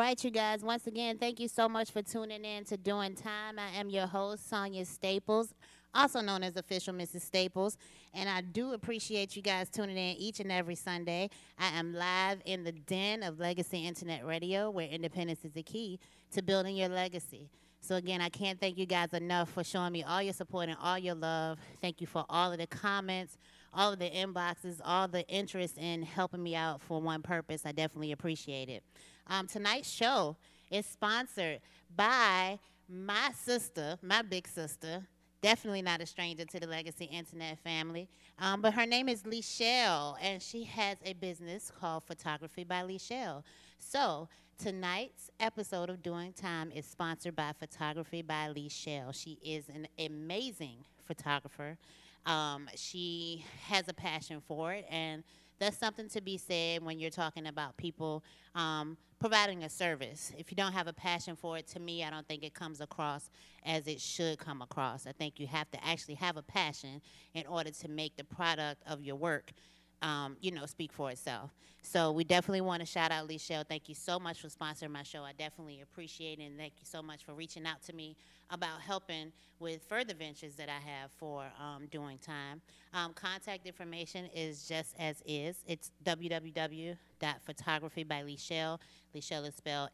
right, you guys. Once again, thank you so much for tuning in to Doing Time. I am your host, Sonia Staples, also known as Official Mrs. Staples. And I do appreciate you guys tuning in each and every Sunday. I am live in the den of Legacy Internet Radio, where independence is the key to building your legacy. So, again, I can't thank you guys enough for showing me all your support and all your love. Thank you for all of the comments, all of the inboxes, all the interest in helping me out for one purpose. I definitely appreciate it. Tonight's show is sponsored by my sister, my big sister, definitely not a stranger to the Legacy Internet family. But her name is Lichelle, and she has a business called Photography by Lichelle. So tonight's episode of Doing Time is sponsored by Photography by Lichelle. She is an amazing photographer. She has a passion for it, and that's something to be said when you're talking about people providing a service. If you don't have a passion for it, to me, I don't think it comes across as it should come across. I think you have to actually have a passion in order to make the product of your work speak for itself. So we definitely want to shout out Lichelle. Thank you so much for sponsoring my show. I definitely appreciate it, and thank you so much for reaching out to me about helping with further ventures that I have for Doing Time. Contact information is just as is. It's www.photographybylichelle. Lichelle is spelled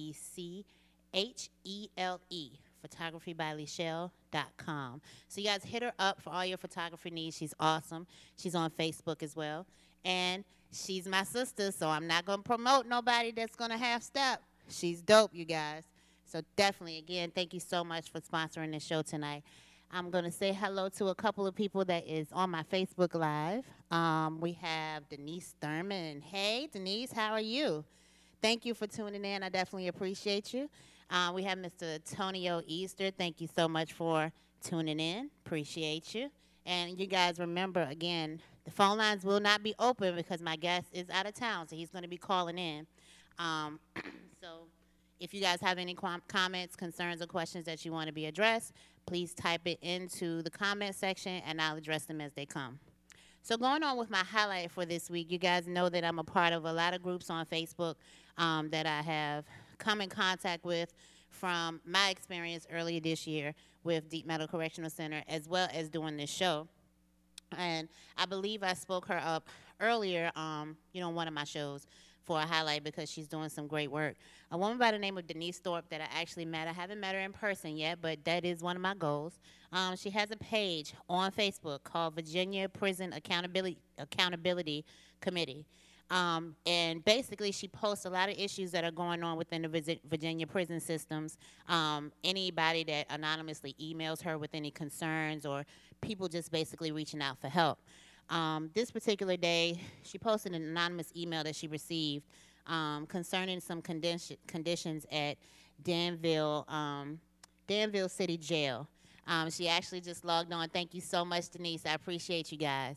Lechere. Photographybylichelle.com. So you guys hit her up for all your photography needs. She's awesome. She's on Facebook as well. And she's my sister, so I'm not going to promote nobody that's going to half step. She's dope, you guys. So definitely, again, thank you so much for sponsoring the show tonight. I'm going to say hello to a couple of people that is on my Facebook Live. We have Denise Thurman. Hey, Denise, how are you? Thank you for tuning in. I definitely appreciate you. We have Mr. Antonio Easter. Thank you so much for tuning in. Appreciate you. And you guys remember, again, the phone lines will not be open because my guest is out of town, so he's going to be calling in. Um, so if you guys have any comments, concerns, or questions that you want to be addressed, please type it into the comment section, and I'll address them as they come. So going on with my highlight for this week, you guys know that I'm a part of a lot of groups on Facebook that I have come in contact with from my experience earlier this year with Deep Meadow Correctional Center, as well as doing this show. And I believe I spoke her up earlier, one of my shows for a highlight because she's doing some great work. A woman by the name of Denise Thorpe that I actually met. I haven't met her in person yet, but that is one of my goals. She has a page on Facebook called Virginia Prison Accountability Committee. And basically, she posts a lot of issues that are going on within the Virginia prison systems. Anybody that anonymously emails her with any concerns or people just basically reaching out for help. This particular day, she posted an anonymous email that she received concerning some conditions at Danville City Jail. She actually just logged on. Thank you so much, Denise. I appreciate you guys.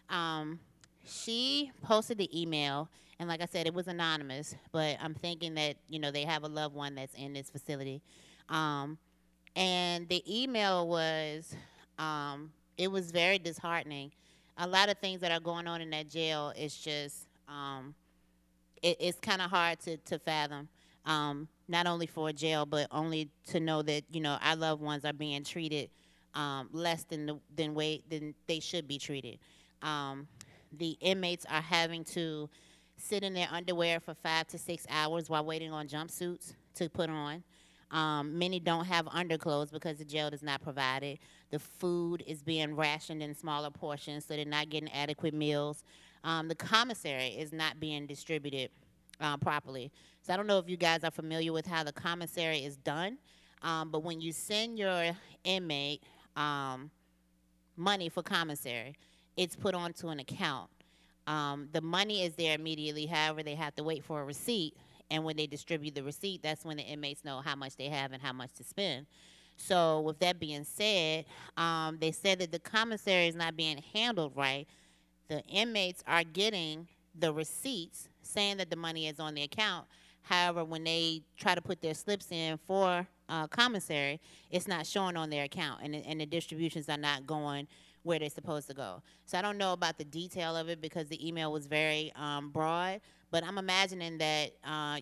She posted the email, and like I said, it was anonymous, but I'm thinking that, they have a loved one that's in this facility. And the email was, it was very disheartening. A lot of things that are going on in that jail is just, it's kind of hard to fathom. Not only for a jail, but only to know that, our loved ones are being treated less than they should be treated. The inmates are having to sit in their underwear for 5 to 6 hours while waiting on jumpsuits to put on. Many don't have underclothes because the jail does not provide it. The food is being rationed in smaller portions, so they're not getting adequate meals. The commissary is not being distributed properly. So I don't know if you guys are familiar with how the commissary is done, but when you send your inmate money for commissary, it's put onto an account. The money is there immediately. However, they have to wait for a receipt. And when they distribute the receipt, that's when the inmates know how much they have and how much to spend. So with that being said, they said that the commissary is not being handled right. The inmates are getting the receipts saying that the money is on the account. However, when they try to put their slips in for commissary, it's not showing on their account, and the distributions are not going where they're supposed to go. So I don't know about the detail of it because the email was very broad, but I'm imagining that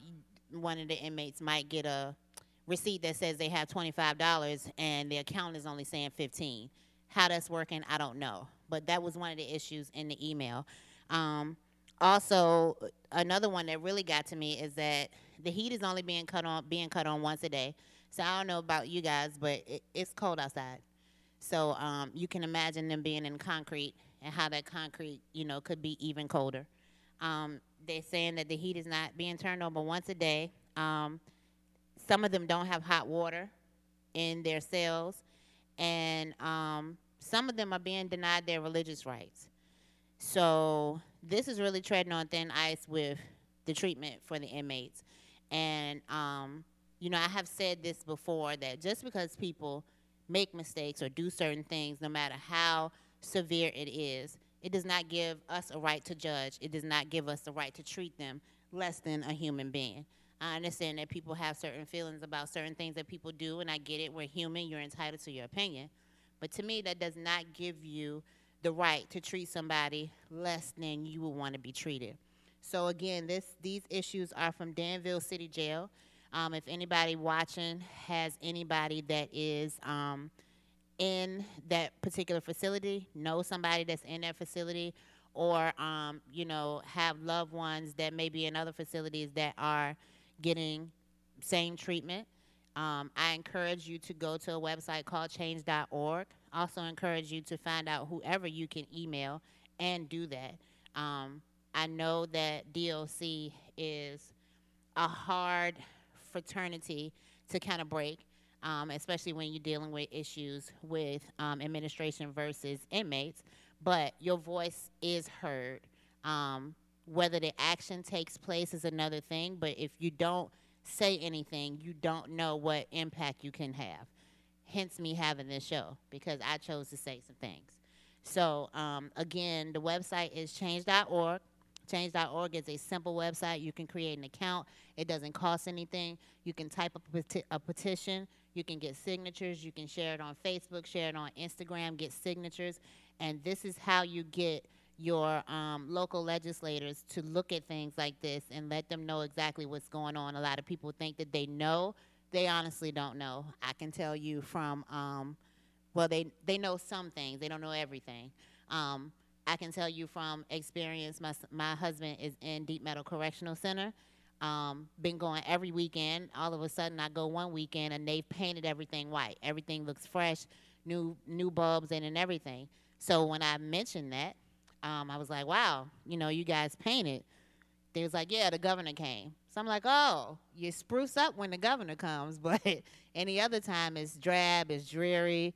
one of the inmates might get a receipt that says they have $25 and the account is only saying 15. How that's working, I don't know. But that was one of the issues in the email. Um, Also, another one that really got to me is that the heat is only being cut on once a day. So I don't know about you guys, but it's cold outside. So you can imagine them being in concrete and how that concrete, could be even colder. They're saying that the heat is not being turned on but once a day. Some of them don't have hot water in their cells, and some of them are being denied their religious rights. So this is really treading on thin ice with the treatment for the inmates. And, I have said this before that just because people make mistakes or do certain things, no matter how severe it does not give us a right to judge. It does not give us the right to treat them less than a human being. I understand that people have certain feelings about certain things that people do, and I get it. We're human. You're entitled to your opinion. But to me, that does not give you the right to treat somebody less than you would want to be treated. So again, these issues are from Danville City Jail. If anybody watching has anybody that is in that particular facility, know somebody that's in that facility, or have loved ones that may be in other facilities that are getting same treatment, I encourage you to go to a website called change.org. Also encourage you to find out whoever you can email and do that. I know that DOC is a hard fraternity to kind of break, especially when you're dealing with issues with administration versus inmates. But your voice is heard. Whether the action takes place is another thing, but if you don't say anything, you don't know what impact you can have. Hence me having this show, because I chose to say some things. So again, the website is change.org. Change.org is a simple website. You can create an account. It doesn't cost anything. You can type up a petition. You can get signatures. You can share it on Facebook, share it on Instagram, get signatures. And this is how you get your local legislators to look at things like this and let them know exactly what's going on. A lot of people think that they know. They honestly don't know. I can tell you from, they know some things. They don't know everything. I can tell you from experience, my husband is in Deep Meadow Correctional Center. Been going every weekend. All of a sudden, I go one weekend, and they've painted everything white. Everything looks fresh, new bulbs in and everything. So when I mentioned that, I was like, wow, you guys painted. They was like, yeah, the governor came. So I'm like, oh, you spruce up when the governor comes, but any other time it's drab, it's dreary.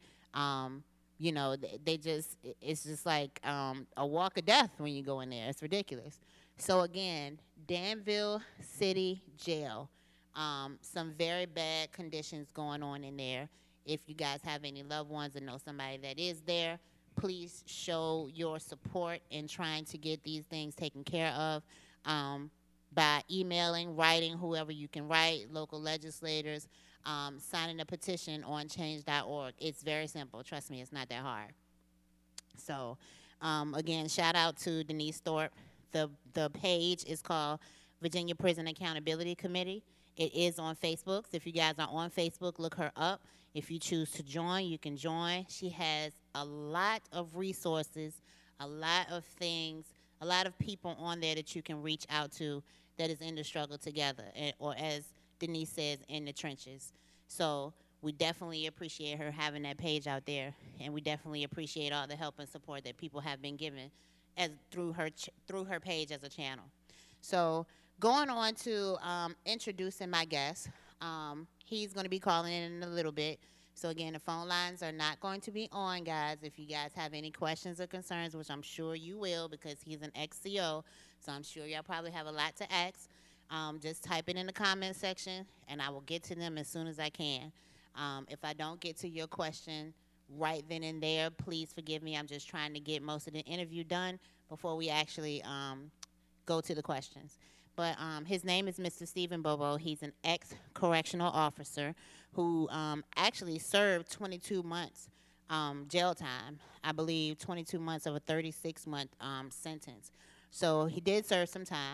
It's just like a walk of death when you go in there. It's ridiculous. So again, Danville City Jail, some very bad conditions going on in there. If you guys have any loved ones or know somebody that is there, please show your support in trying to get these things taken care of by emailing, writing, whoever you can write, local legislators, signing a petition on change.org. It's very simple. Trust me, it's not that hard. So, again, shout out to Denise Thorpe. The page is called Virginia Prison Accountability Committee. It is on Facebook. So if you guys are on Facebook, look her up. If you choose to join, you can join. She has a lot of resources, a lot of things, a lot of people on there that you can reach out to that is in the struggle together, or as Denise says, in the trenches. So we definitely appreciate her having that page out there, and we definitely appreciate all the help and support that people have been given through her page as a channel. So going on to introducing my guest. He's going to be calling in a little bit. So again, the phone lines are not going to be on, guys. If you guys have any questions or concerns, which I'm sure you will because he's an ex-CO, so I'm sure y'all probably have a lot to ask. Just type it in the comment section, and I will get to them as soon as I can. If I don't get to your question right then and there, please forgive me. I'm just trying to get most of the interview done before we actually go to the questions. But his name is Mr. Stephen Bobo. He's an ex-correctional officer who actually served 22 months jail time. I believe 22 months of a 36-month sentence. So he did serve some time.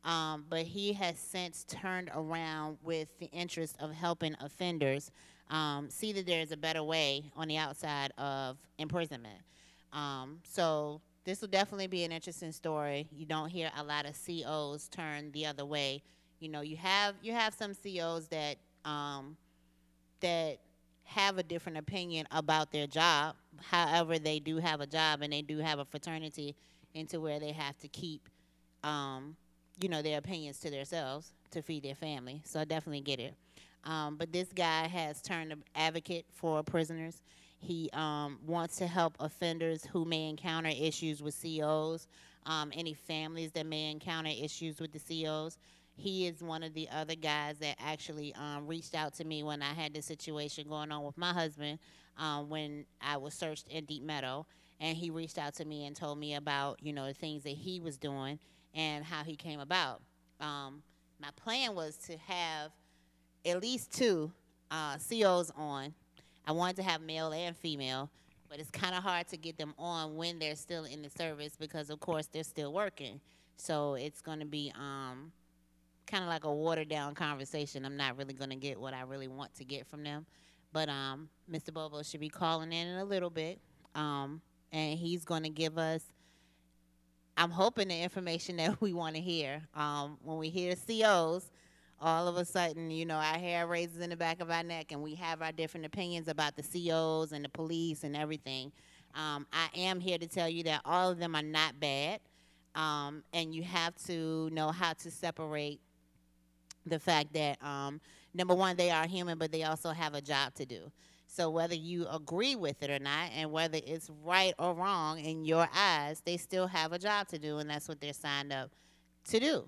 But he has since turned around with the interest of helping offenders see that there's a better way on the outside of imprisonment. So this will definitely be an interesting story. You don't hear a lot of COs turn the other way. You have some COs that have a different opinion about their job. However, they do have a job and they do have a fraternity into where they have to keep, their opinions to themselves to feed their family. So I definitely get it. But this guy has turned an advocate for prisoners. He wants to help offenders who may encounter issues with COs, any families that may encounter issues with the COs. He is one of the other guys that actually reached out to me when I had this situation going on with my husband when I was searched in Deep Meadow. And he reached out to me and told me about, the things that he was doing and how he came about. My plan was to have at least two COs on. I wanted to have male and female, but it's kind of hard to get them on when they're still in the service because, of course, they're still working. So it's going to be kind of like a watered down conversation. I'm not really going to get what I really want to get from them. But Mr. Bobo should be calling in a little bit, and he's going to give us, I'm hoping, the information that we want to hear. When we hear COs, all of a sudden, our hair raises in the back of our neck, and we have our different opinions about the COs and the police and everything. I am here to tell you that all of them are not bad, and you have to know how to separate the fact that, number one, they are human, but they also have a job to do. So whether you agree with it or not, and whether it's right or wrong in your eyes, they still have a job to do, and that's what they're signed up to do.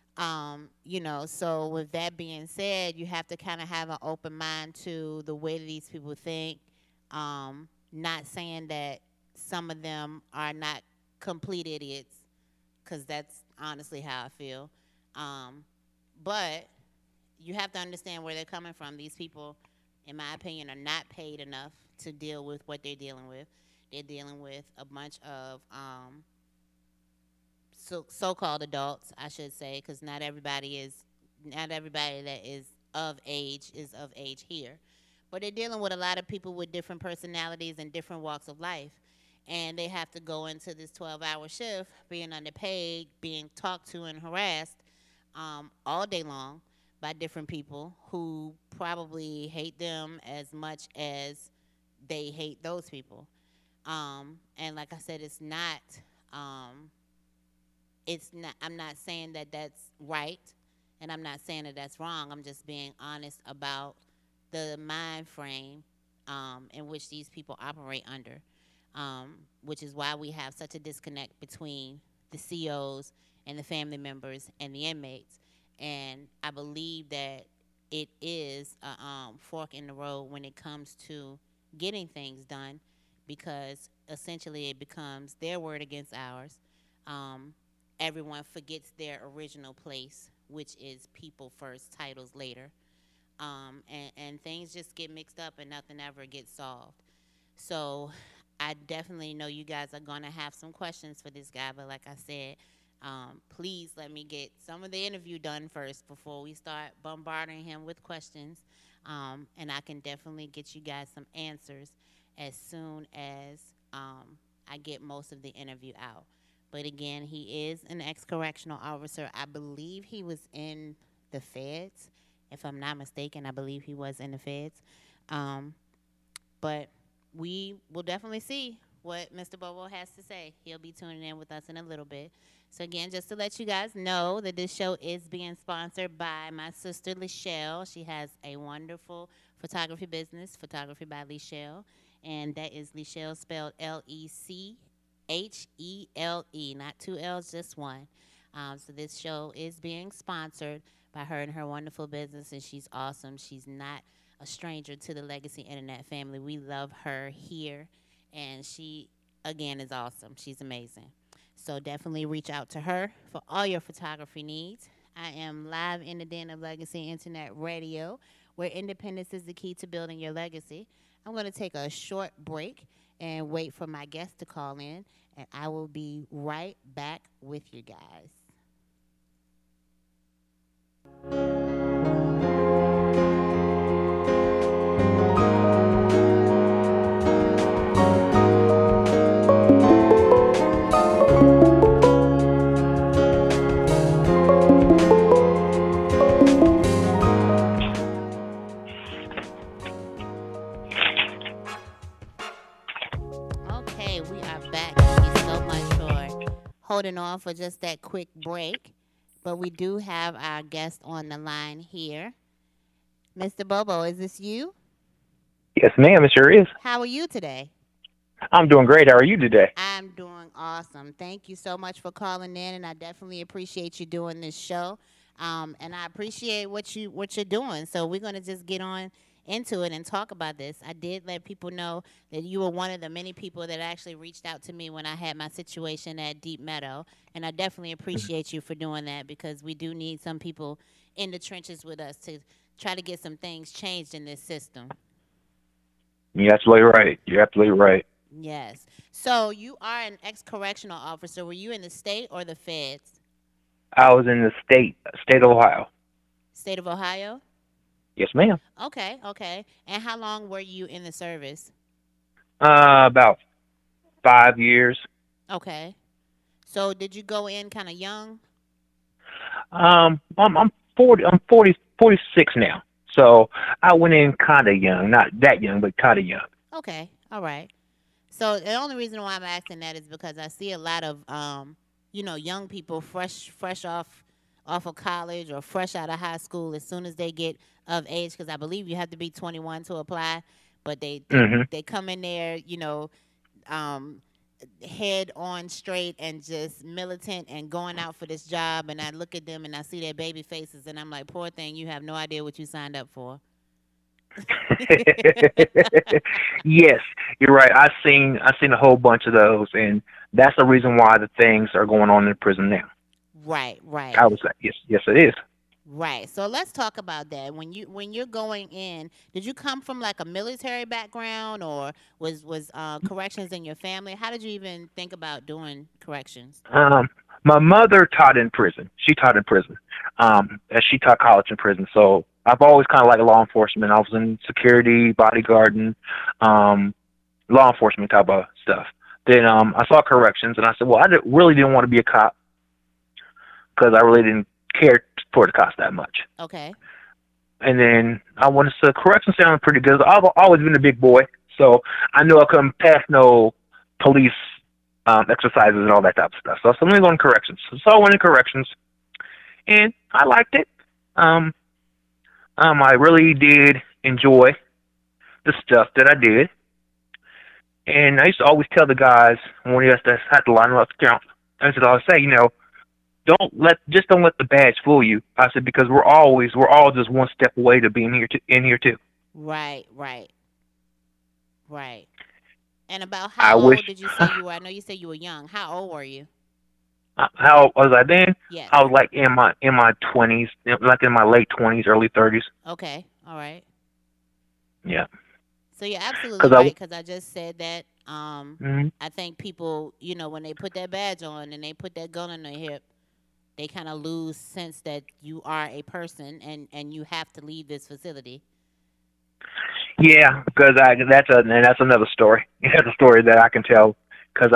So with that being said, you have to kind of have an open mind to the way these people think. Not saying that some of them are not complete idiots, because that's honestly how I feel. But you have to understand where they're coming from. These people, in my opinion, are not paid enough to deal with what they're dealing with. They're dealing with a bunch of so-called adults, I should say, because not everybody that is of age here. But they're dealing with a lot of people with different personalities and different walks of life. And they have to go into this 12-hour shift being underpaid, being talked to and harassed all day long by different people who probably hate them as much as they hate those people. And like I said, I'm not saying that that's right, and I'm not saying that that's wrong. I'm just being honest about the mind frame in which these people operate under, which is why we have such a disconnect between the COs and the family members and the inmates. And I believe that it is a fork in the road when it comes to getting things done, because essentially it becomes their word against ours. Everyone forgets their original place, which is people first, titles later. And things just get mixed up and nothing ever gets solved. So I definitely know you guys are going to have some questions for this guy, but like I said, please let me get some of the interview done first before we start bombarding him with questions. And I can definitely get you guys some answers as soon as I get most of the interview out. But again, he is an ex-correctional officer. I believe he was in the feds. If I'm not mistaken, I believe he was in the feds. But we will definitely see what Mr. Bobo has to say. He'll be tuning in with us in a little bit. So again, just to let you guys know that this show is being sponsored by my sister, Lechelle. She has a wonderful photography business, Photography by Lechelle. And that is Lechelle, spelled Lechele, not two L's, just one. So this show is being sponsored by her and her wonderful business, and she's awesome. She's not a stranger to the Legacy Internet family. We love her here, and she, again, is awesome. She's amazing. So definitely reach out to her for all your photography needs. I am live in the den of Legacy Internet Radio, where independence is the key to building your legacy. I'm going to take a short break and wait for my guest to call in, and I will be right back with you guys. Okay, we are back. Thank you so much for holding on for just that quick break. But we do have our guest on the line here. Mr. Bobo, is this you? Yes, ma'am, it sure is. How are you today? I'm doing great. How are you today? I'm doing awesome. Thank you so much for calling in, and I definitely appreciate you doing this show. And I appreciate what you're doing. So we're gonna just get on into it and talk about this. I did let people know that you were one of the many people that actually reached out to me when I had my situation at Deep Meadow, and I definitely appreciate you for doing that because we do need some people in the trenches with us to try to get some things changed in this system. You're absolutely right. You're absolutely right. Yes. So you are an ex-correctional officer. Were you in the state or the feds? I was in the state of Ohio. State of Ohio? Yes, ma'am. Okay, okay. And how long were you in the service? About 5 years. Okay. So did you go in kind of young? I'm 40. I'm 46 now. So I went in kind of young, not that young, but kind of young. Okay. All right. So the only reason why I'm asking that is because I see a lot of young people fresh off of college or fresh out of high school as soon as they get of age because I believe you have to be 21 to apply, but they they, Hmm. they come in there, um head on straight and just militant and going out for this job and I look at them and I see their baby faces and I'm like, poor thing, you have no idea what you signed up for. Yes, you're right. I seen a whole bunch of those, and that's the reason why the things are going on in the prison now. Right, right. I would say yes, yes, it is. Right. So let's talk about that. When you're going in, did you come from like a military background or was corrections in your family? How did you even think about doing corrections? Um, my mother taught in prison. She taught in prison. And she taught college in prison. So I've always kind of liked law enforcement. I was in security, bodyguarding, um, law enforcement type of stuff. Then I saw corrections, and I said, well, really didn't want to be a cop because I really didn't care for the cops that much. Okay. And then I wanted to corrections sounded pretty good. I've always been a big boy, so I knew I couldn't pass no police exercises and all that type of stuff. So I went on corrections. So I went in corrections, and I liked it. Um, I really did enjoy the stuff that I did, and I used to always tell the guys when we used to have to line them up to count. I used to always say, don't let the badge fool you. I said because we're all just one step away to being here in here too. Right, right, right. And about I how wish. old did you say you were? I know you said you were young. How old were you? How was I then? Yes. I was like in my 20s, like in my late 20s, early 30s. Okay. All right. Yeah, So you're absolutely because I. right because I just said that. Mhm. I think people, when they put that badge on and they put that gun on their hip, they kind of lose sense that you are a person and you have to leave this facility. Yeah, because that's another story. That's a story that I can tell because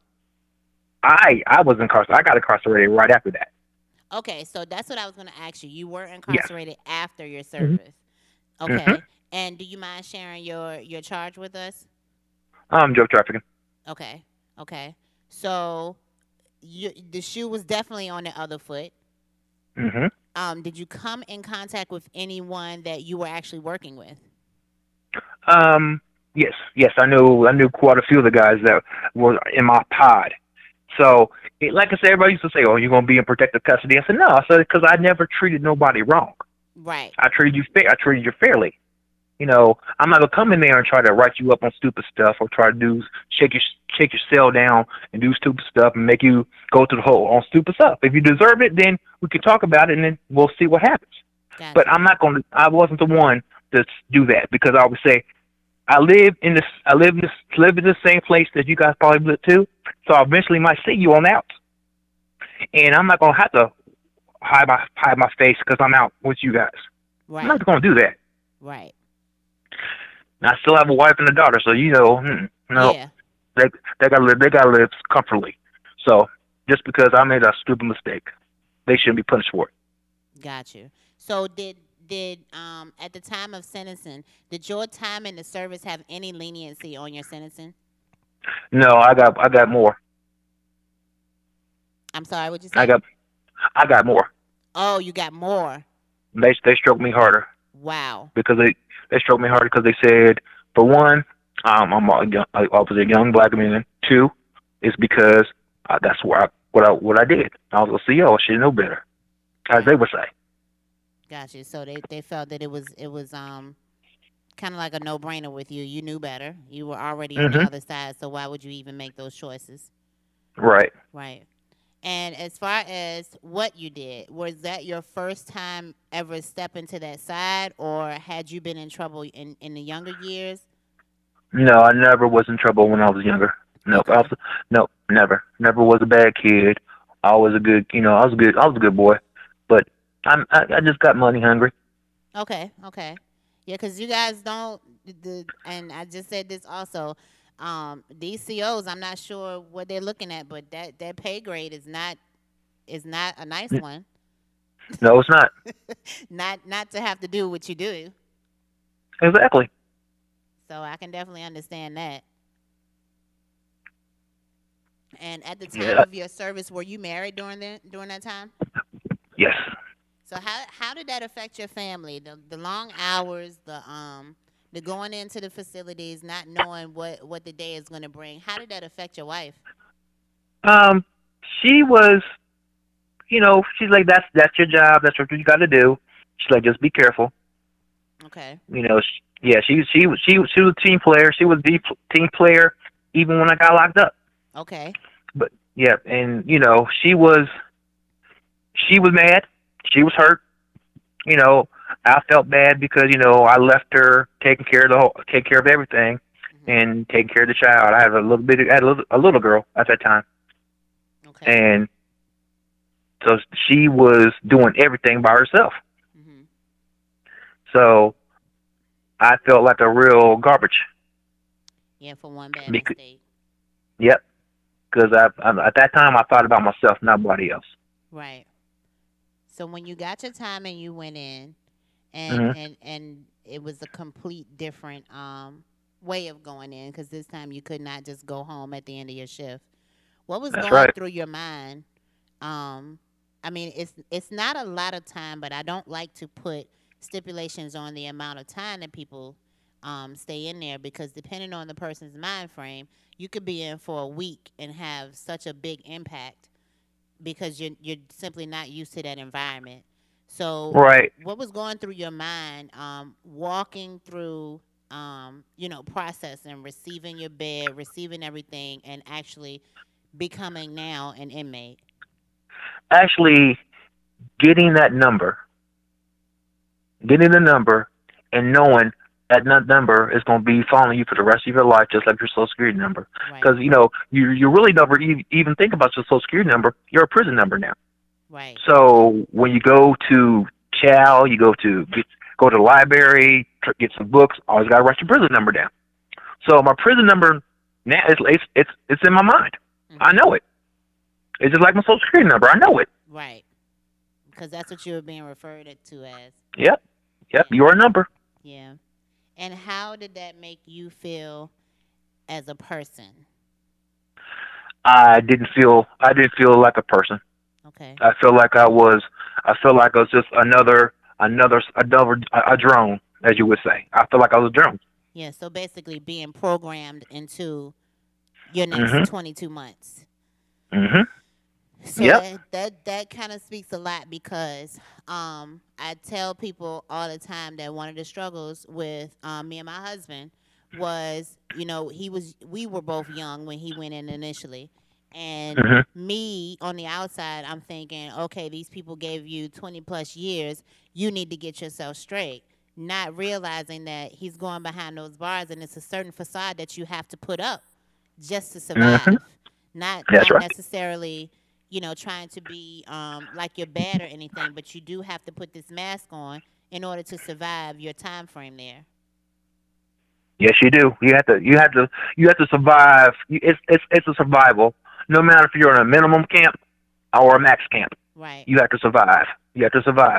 I was incarcerated. I got incarcerated right after that. Okay, so that's what I was going to ask you. You were Yes. incarcerated after your Hmm. service. Hmm. Okay. And do you mind sharing your charge with us? Drug trafficking. Okay. Okay. So the shoe was definitely on the other foot. Hmm. Did you come in contact with anyone that you were actually working with? Yes, yes, I knew quite a few of the guys that were in my pod. So, like I said, everybody used to say, "Oh, you're gonna be in protective custody." I said, "No," I said because I never treated nobody wrong. Right. I treated you fair. I treated you fairly. I'm not gonna come in there and try to write you up on stupid stuff or try to shake your cell down and do stupid stuff and make you go to the hole on stupid stuff. If you deserve it, then we can talk about it and then we'll see what happens. But Gotcha. I wasn't the one to do that because I would say I live in the same place that you guys probably live too. So I eventually might see you on out, and I'm not gonna have to hide my face because I'm out with you guys. I'm Right. not going to do that. Right. And I still have a wife and a daughter, so no, Yeah. they they gotta live comfortably. So just because I made a stupid mistake, they shouldn't be punished for it. Got you. So did at the time of sentencing, did your time in the service have any leniency on your sentencing? No, I got more. I'm sorry, what'd you I say? got I got more. Oh, you got more. They stroked me harder Wow. because they stroked me harder because they said, for one, I was a young black man. Two, is because that's where what I did. I was a CO. I should know better, as they Got would say. got you. So they felt that it was kind of like a no brainer with you. You knew better. You were already on the Mhm. other side, so why would you even make those choices? Right. Right. And as far as what you did, was that your first time ever stepping to that side, or had you been in trouble in the younger years? No, I never was in trouble when I was younger. Nope. Okay. Nope. Never. Never was a bad kid. I was a good. I was a good. I was a good boy. But I just got money hungry. Okay. Okay. Yeah, because you guys don't and I just said this also. These COs, I'm not sure what they're looking at, but that pay grade is not a nice one. No, it's not. Not to have to do what you do. Exactly. So I can definitely understand that. And at the time Yeah. of your service, were you married during that time? Yes. So how did that affect your family? The long hours, the going into the facilities, not knowing what the day is going to bring. How did that affect your wife? Um. She was. She's like, that's your job. That's what you got to do. She's like, just be careful. Okay. Yeah. She was a team player. She was the team player even when I got locked up. Okay. But yeah, and she was mad. She was hurt. You know, I felt bad because I left her take care of everything, Mhm. and taking care of the child. I had a little girl at that time, Okay. and so she was doing everything by herself. Mhm. So I felt like a real garbage. Yeah, for one bad Because, mistake. yep, because at that time I thought about myself, not nobody else. Right. So when you got your time and you went in, and Hmm. and and it was a complete different way of going in, because this time you could not just go home at the end of your shift. What was That's going right. through your mind? Um, I mean, it's not a lot of time, but I don't like to put stipulations on the amount of time that people stay in there, because depending on the person's mind frame, you could be in for a week and have such a big impact because you're simply not used to that environment. So, Right. what was going through your mind, walking through, processing, receiving your bed, receiving everything, and actually becoming now an inmate? Actually, getting that number, getting the number, and knowing that number is going to be following you for the rest of your life, just like your Social Security number. Right, Because you really never even think about your Social Security number. You're a prison number now. right. So when you go to Chow, you go to the library, get some books. Always got to write your prison number down. So my prison number now it's in my mind. I Hmm. know it. It's just like my Social Security number. I know it. Right, because that's what you were being referred to as. Yep. Yep. Yeah, Your number. yeah. And how did that make you feel as a person? I didn't feel like a person. Okay. I feel like I feel like I was just another a drone, as you would say. I feel like I was a drone. Yeah, so basically being programmed into your next Mhm. 22 months. Mhm. So Yep. that kind of speaks a lot, because I tell people all the time that one of the struggles with me and my husband was, we were both young when he went in initially, and Mhm. me on the outside, I'm thinking, okay, these people gave you 20 plus years, you need to get yourself straight, not realizing that he's going behind those bars, and it's a certain facade that you have to put up just to Mhm. survive, not That's not right. necessarily, trying to be like you're bad or anything, but you do have to put this mask on in order to survive your time frame there. Yes, you do. You have to survive. It's a survival. No matter if you're in a minimum camp or a max camp, Right. you have to survive. You have to survive.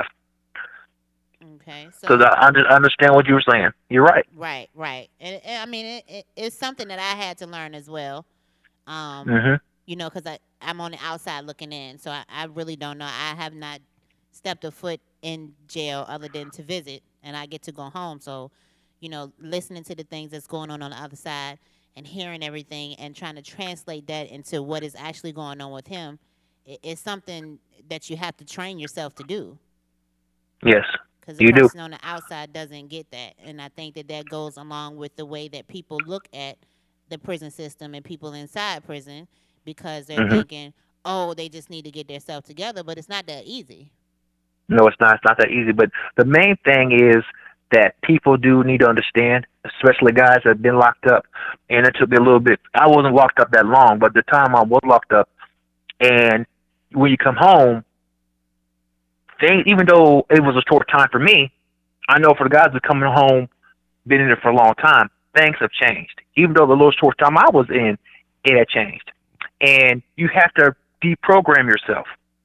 Okay. Because So I understand what you were saying. You're right. right, right, and I mean it's something that I had to learn as well. Um, Mhm. because I'm on the outside looking in, so I really don't know. I have not stepped a foot in jail other than to visit, and I get to go home. So, listening to the things that's going on the other side and hearing everything and trying to translate that into what is actually going on with him is something that you have to train yourself to do Yes, because the you do. person on the outside doesn't get that. And I think that that goes along with the way that people look at the prison system and people inside prison because they're Mhm. thinking, oh, they just need to get themselves together, but it's not that easy. No, it's not. It's not that easy. But the main thing is that people do need to understand, especially guys that have been locked up. And it took me a little bit. I wasn't locked up that long, but the time I was locked up, and when you come home, things, even though it was a short time for me, I know for the guys that are coming home, been in it for a long time, things have changed. Even though the little short time I was in, it had changed. And you have to deprogram yourself.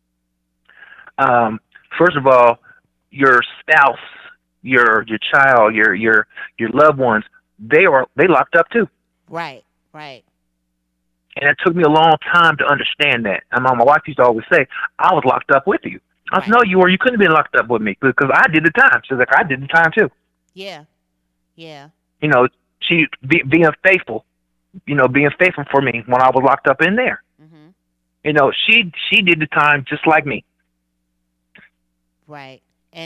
Um, First of all, your spouse, your child, your loved ones, they locked up too. Right, right, And it took me a long time to understand that. And my wife used to always say, I was locked up with you. I said, right. no, you were. You couldn't have been locked up with me because I did the time. She's like, I did the time too. Yeah, yeah, You know, being faithful, being faithful for me when I was locked up in there. hmm, She did the time just like me. right.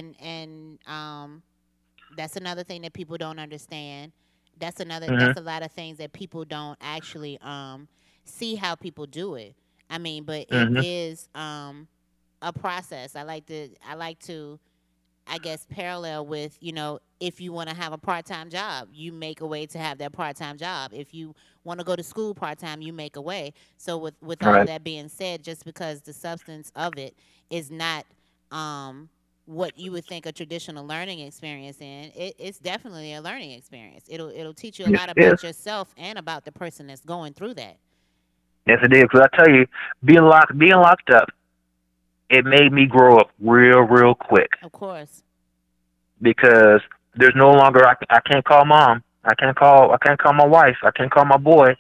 And that's another thing that people don't understand. That's Mhm. a lot of things that people don't actually see how people do it. I mean, but it Mhm. is a process. I like to I guess parallel with, if you want to have a part-time job, you make a way to have that part-time job. If you want to go to school part-time, you make a way. So with all of Right. that being said, just because the substance of it is not what you would think a traditional learning experience it's definitely a learning experience. It'll teach you a Yes, lot it is. about yourself and about the person that's going through that. Yes, it is. Because I tell you, being locked up, it made me grow up real quick. Of course. Because there's no longer I can't call mom. I can't call my wife. I can't call my boy.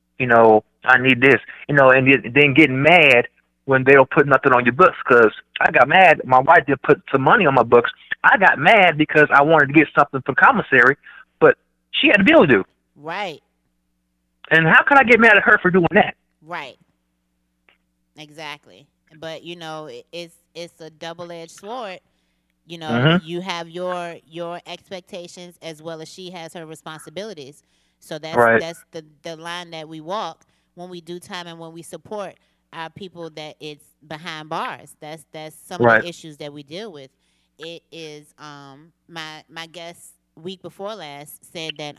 I need this. And then getting mad when they don't put nothing on your books. Because I got mad. My wife did put some money on my books. I got mad because I wanted to get something from commissary, but she had a bill to do. Right. And how can I get mad at her for doing that? Right. Exactly. But it's a double-edged sword. Mhm. You have your expectations as well as she has her responsibilities. So that's Right. that's the line that we walk when we do time and when we support our people that it's behind bars. That's some of Right. the issues that we deal with. It is my guest week before last said that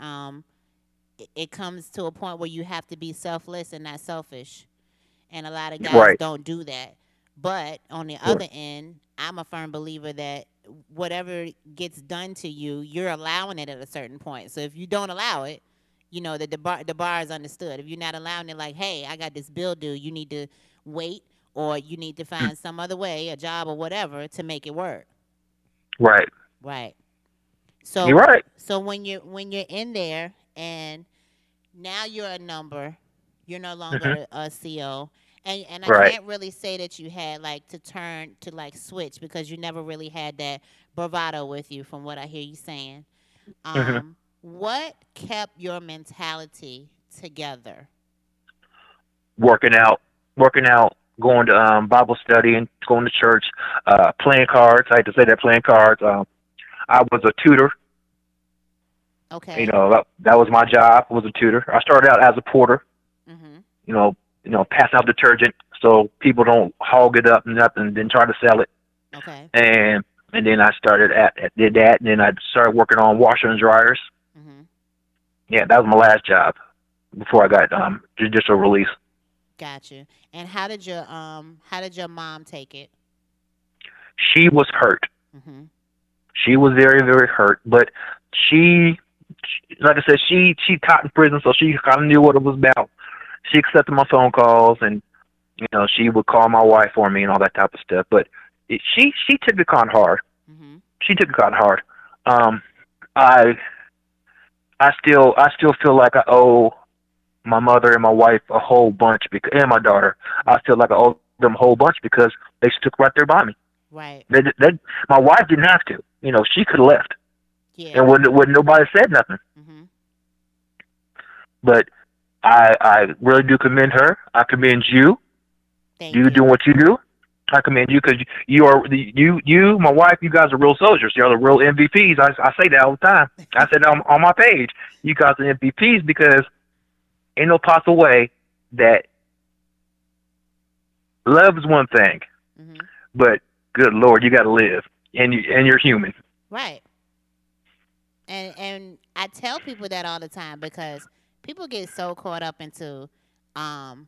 it comes to a point where you have to be selfless and not selfish, and a lot of guys Right. don't do that. But on the Right. other end, I'm a firm believer that whatever gets done to you, you're allowing it at a certain point. So if you don't allow it, that the bar is understood. If you're not allowing it, like, hey, I got this bill due, you need to wait, or you need to find some other way, a job or whatever, to make it work. Right. Right. You're So right. so when you're in there and now you're a number. You're no Mhm. longer a CO. And I Right. can't really say that you had like to turn to like switch because you never really had that bravado with you from what I hear you saying. Mhm. What kept your mentality together? Working out, working out, going to Bible study and going to church, playing cards. I hate to say that, playing cards. I was a tutor. Okay. That was my job. Was a tutor. I started out as a porter. Mhm. Passing out detergent so people don't hog it up and nothing, then try to sell it. Okay. And then I did that, and then I started working on washer and dryers. Mhm. Yeah, that was my last job before I got judicial release. Got you. And how did your mom take it? She was hurt. Mhm. She was very, very hurt. But she, like I said, she taught in prison, so she kind of knew what it was about. She accepted my phone calls, and she would call my wife for me and all that type of stuff. But she took it kind of hard. Mhm. She took it kind of hard. Um, I I still feel like I owe my mother and my wife a whole bunch because, and my daughter. I feel like I owe them a whole bunch because they stuck right there by me. Right. My wife didn't have to. She could have left, Yeah. and when nobody said nothing. Mhm. But I really do commend her. I commend you. Thank You you. doing what you do. I commend you because you, my wife, you guys are real soldiers. You're the real MVPs. I say that all the time. I said that on my page. You guys are MVPs because ain't no possible way that love is one thing, Mhm. but good Lord, you got to live, and you're human. Right. And I tell people that all the time because people get so caught up into um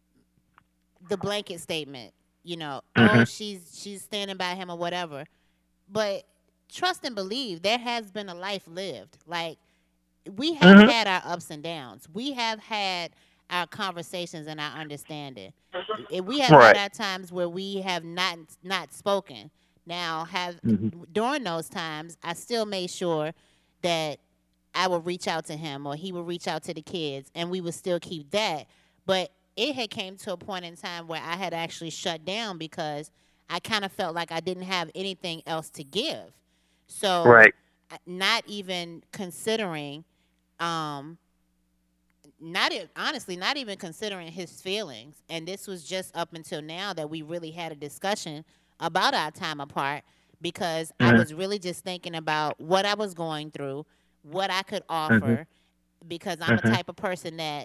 the blanket statement, oh, Mhm. she's standing by him or whatever. But trust and believe there has been a life lived. Like we have Mhm. had our ups and downs. We have had our conversations and our understanding. We have had Right. our times where we have not spoken. Now, have Mhm. during those times, I still made sure that I would reach out to him or he would reach out to the kids, and we would still keep that. But it had came to a point in time where I had actually shut down because I kind of felt like I didn't have anything else to give. So, Right. not even considering um honestly not even considering his feelings, and this was just up until now that we really had a discussion about our time apart because I Mhm. was really just thinking about what I was going through, what I could Mhm. offer, because I'm a Mhm. type of person that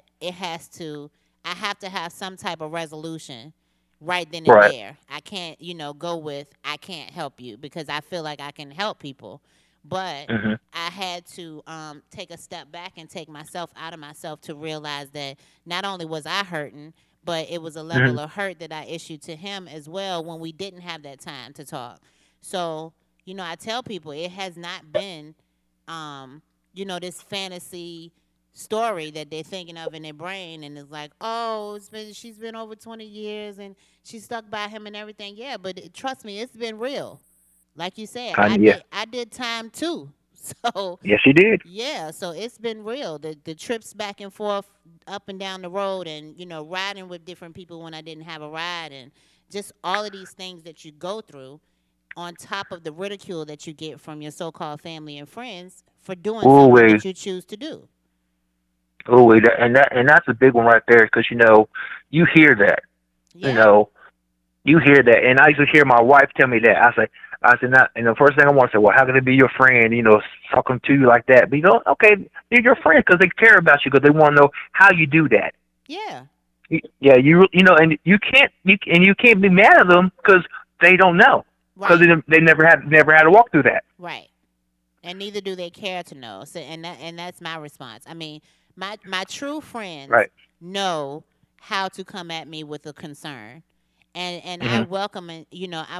I have to have some type of resolution right then and Right. there. I can't, go with I can't help you because I feel like I can help people. But Mhm. I had to take a step back and take myself out of myself to realize that not only was I hurting, but it was a Mhm. level of hurt that I issued to him as well when we didn't have that time to talk. So, I tell people it has not been um, this fantasy story that they're thinking of in their brain, and it's like, oh, she's been over 20 years and she's stuck by him and everything. Yeah, but trust me, it's been real. Like you said, Yeah. I did time too. So Yes, you did. yeah, so it's been real. The trips back and forth up and down the road, and riding with different people when I didn't have a ride, and just all of these things that you go through on top of the ridicule that you get from your so-called family and friends for doing Ooh, something wait. that you choose to do. Ooh, wait. And that's a big one right there because you hear that. You Yeah. know, you hear that, and I used to hear my wife tell me that. I said, not. And the first thing I want to say, well, how can it be your friend? Talking to you like that. But okay, they're your friend because they care about you because they want to know how you do that. Yeah. Yeah, and you can't be mad at them because they don't know because Right. they never had to walk through that. Right. And neither do they care to know. So and that's my response. I mean, my true friends Right. know how to come at me with a concern. And I Mhm. welcome it,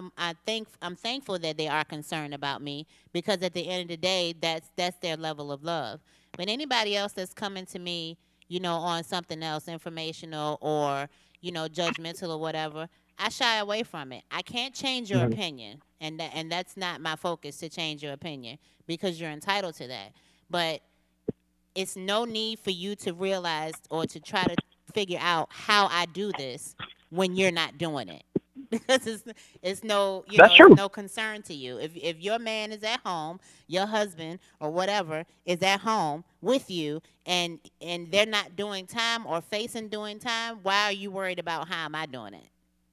I'm thankful that they are concerned about me because at the end of the day that's their level of love. But anybody else that's coming to me, on something else informational or, judgmental or whatever, I shy away from it. I can't change your Mhm. opinion, and that's not my focus to change your opinion because you're entitled to that. But it's no need for you to realize or to try to figure out how I do this when you're not doing it. Because it's no That's it's true. no concern to you. If your man is at home, your husband or whatever is at home with you, and they're not doing time or facing doing time, why are you worried about how am I doing it?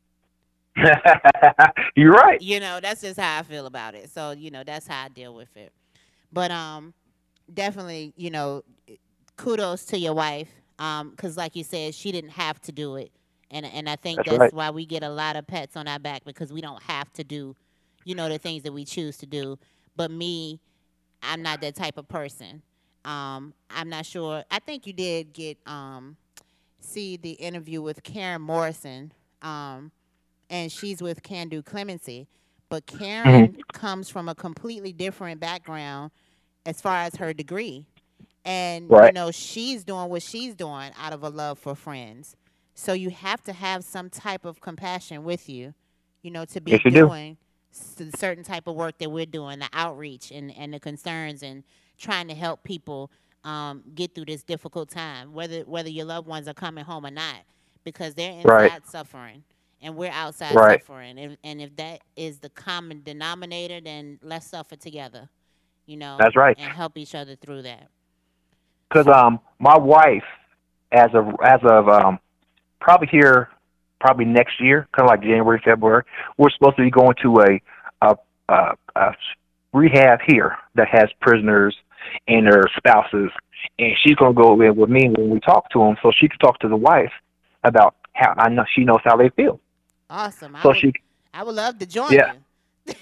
You're right. That's just how I feel about it. So, that's how I deal with it. But definitely, kudos to your wife. Because like you said, she didn't have to do it. And I think That's that's right. why we get a lot of pets on our back because we don't have to do, the things that we choose to do. But me, I'm not that type of person. I'm not sure. I think you did get see the interview with Karen Morrison, um, and she's with Can Do Clemency. But Hmm. Karen comes from a completely different background as far as her degree. And, Right. she's doing what she's doing out of a love for friends. So you have to have some type of compassion with you, to be Yes, you do. doing certain type of work that we're doing, the outreach and the concerns and trying to help people get through this difficult time, whether your loved ones are coming home or not, because they're Right. inside suffering and we're outside Right. suffering. And if that is the common denominator, then let's suffer together, That's right. and help each other through that. Because my wife, as of probably here, probably next year, kind of like January, February, we're supposed to be going to a rehab here that has prisoners and their spouses, and she's gonna go in with me when we talk to them, so she can talk to the wife about how I know she knows how they feel. Awesome. So she, I would love to join yeah. you.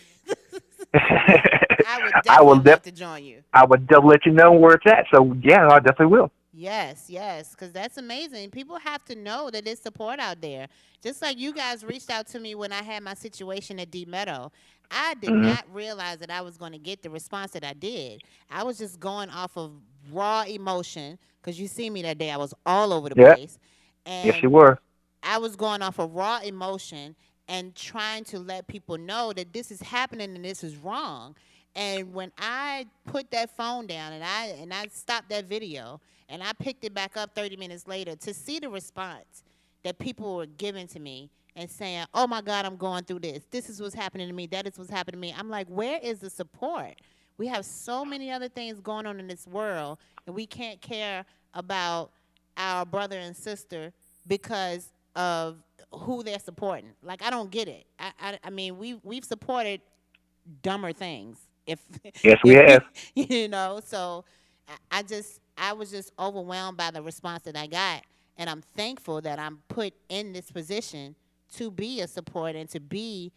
I would I will. definitely love to join you. I would let you know where it's at. So yeah, I definitely will. Yes, yes, because that's amazing. People have to know that there's support out there. Just like you guys reached out to me when I had my situation at D Meadow. I did Hmm. not realize that I was going to get the response that I did. I was just going off of raw emotion because you see me that day. I was all over the Yeah. place. Yes, you And were. I was going off of raw emotion and trying to let people know that this is happening and this is wrong. And when I put that phone down and I stopped that video and I picked it back up 30 minutes later to see the response that people were giving to me and saying, "Oh my God, I'm going through this. This is what's happening to me. That is what's happening to me." I'm like, "Where is the support? We have so many other things going on in this world and we can't care about our brother and sister because of who they're supporting." Like I don't get it. I mean we've supported dumber things. If Yes, we if have. so I was just overwhelmed by the response that I got, and I'm thankful that I'm put in this position to be a support and to be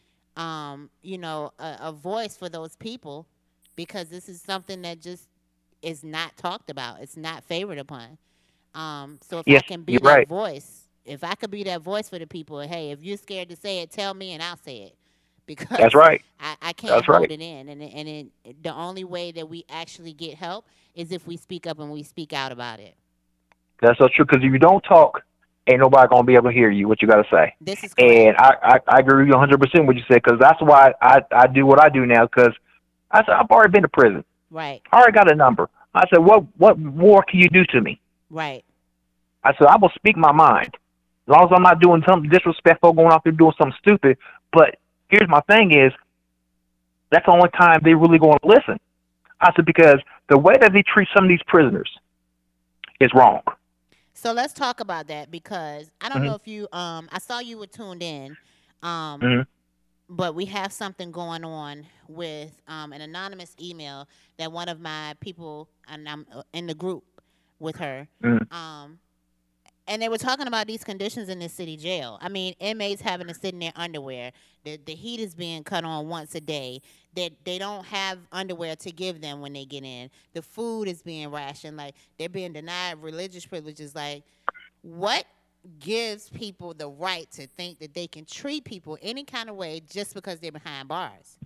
a voice for those people, because this is something that just is not talked about. It's not favored upon. So if I Yes, can you're be that right. voice, if I could be that voice for the people, hey, if you're scared to say it, tell me and I'll say it, That's because right. I can't That's hold right. it in. The only way that we actually get help is if we speak up and we speak out about it. That's so true. Because if you don't talk, ain't nobody gonna be able to hear you what you gotta say. This is correct. And I agree with you 100% what you said. Because that's why I do what I do now. Because I said I've already been to prison. Right, I already got a number. I said what more can you do to me? right. I said I will speak my mind as long as I'm not doing something disrespectful, going out there doing something stupid. But here's my thing is that's the only time they really going to listen. I said because the way that they treat some of these prisoners is wrong. So let's talk about that, because I don't Hmm. know if you I saw you were tuned in. Um Hmm. but we have something going on with an anonymous email that one of my people, and I'm in the group with her. Hmm. Um and they were talking about these conditions in the city jail. I mean, inmates having to sit in their underwear. The heat is being cut on once a day. That they don't have underwear to give them when they get in. The food is being rationed. Like they're being denied religious privileges. Like what gives people the right to think that they can treat people any kind of way just because they're behind bars?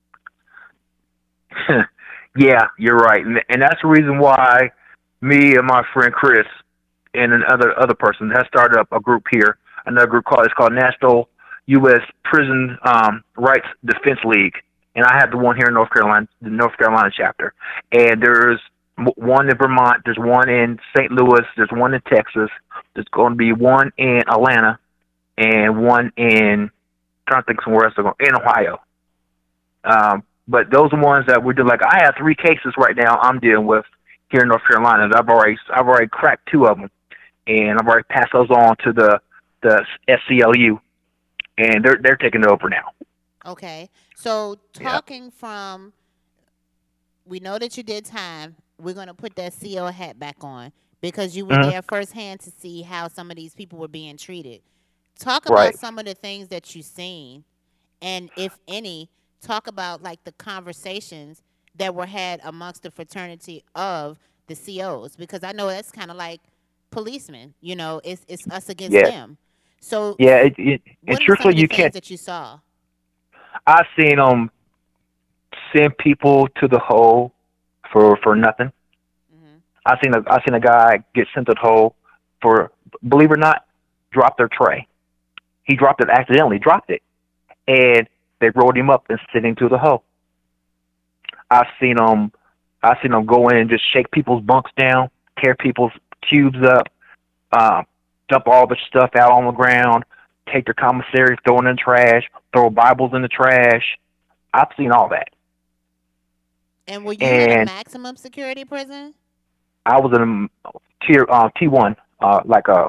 Yeah, you're right, and that's the reason why me and my friend Chris and another other person has started up a group here. Another group called National U.S. Prison Rights Defense League, and I have the one here in North Carolina, the North Carolina chapter. And there's one in Vermont, there's one in St. Louis, there's one in Texas, there's going to be one in Atlanta, and one in trying to think somewhere else in Ohio. But those are ones that we're doing. Like I have 3 cases right now I'm dealing with here in North Carolina. I've already cracked 2 of them, and I've already passed those on to the SCLU, and they're taking it over now. Okay. So Yeah. talking from, we know that you did time. We're going to put that CO hat back on because you were Hmm. there firsthand to see how some of these people were being treated. Talk about Right. some of the things that you've seen, and if any, talk about like the conversations that were had amongst the fraternity of the COs, because I know that's kind of like policemen. You know, it's us against Yeah, them. So, yeah. And what are some truthfully, of the you things can't. that you saw? I've seen them send people to the hole for nothing. Hmm. I seen a guy get sent to the hole for, believe it or not, drop their tray. He dropped it accidentally, dropped it, and they rolled him up and sent him to the hole. I've seen them. I've seen them go in and just shake people's bunks down, tear people's cubes up, dump all the stuff out on the ground, take their commissary, throw it in the trash, throw Bibles in the trash. I've seen all that, And were you in a and maximum security prison? I was in a tier T1, like a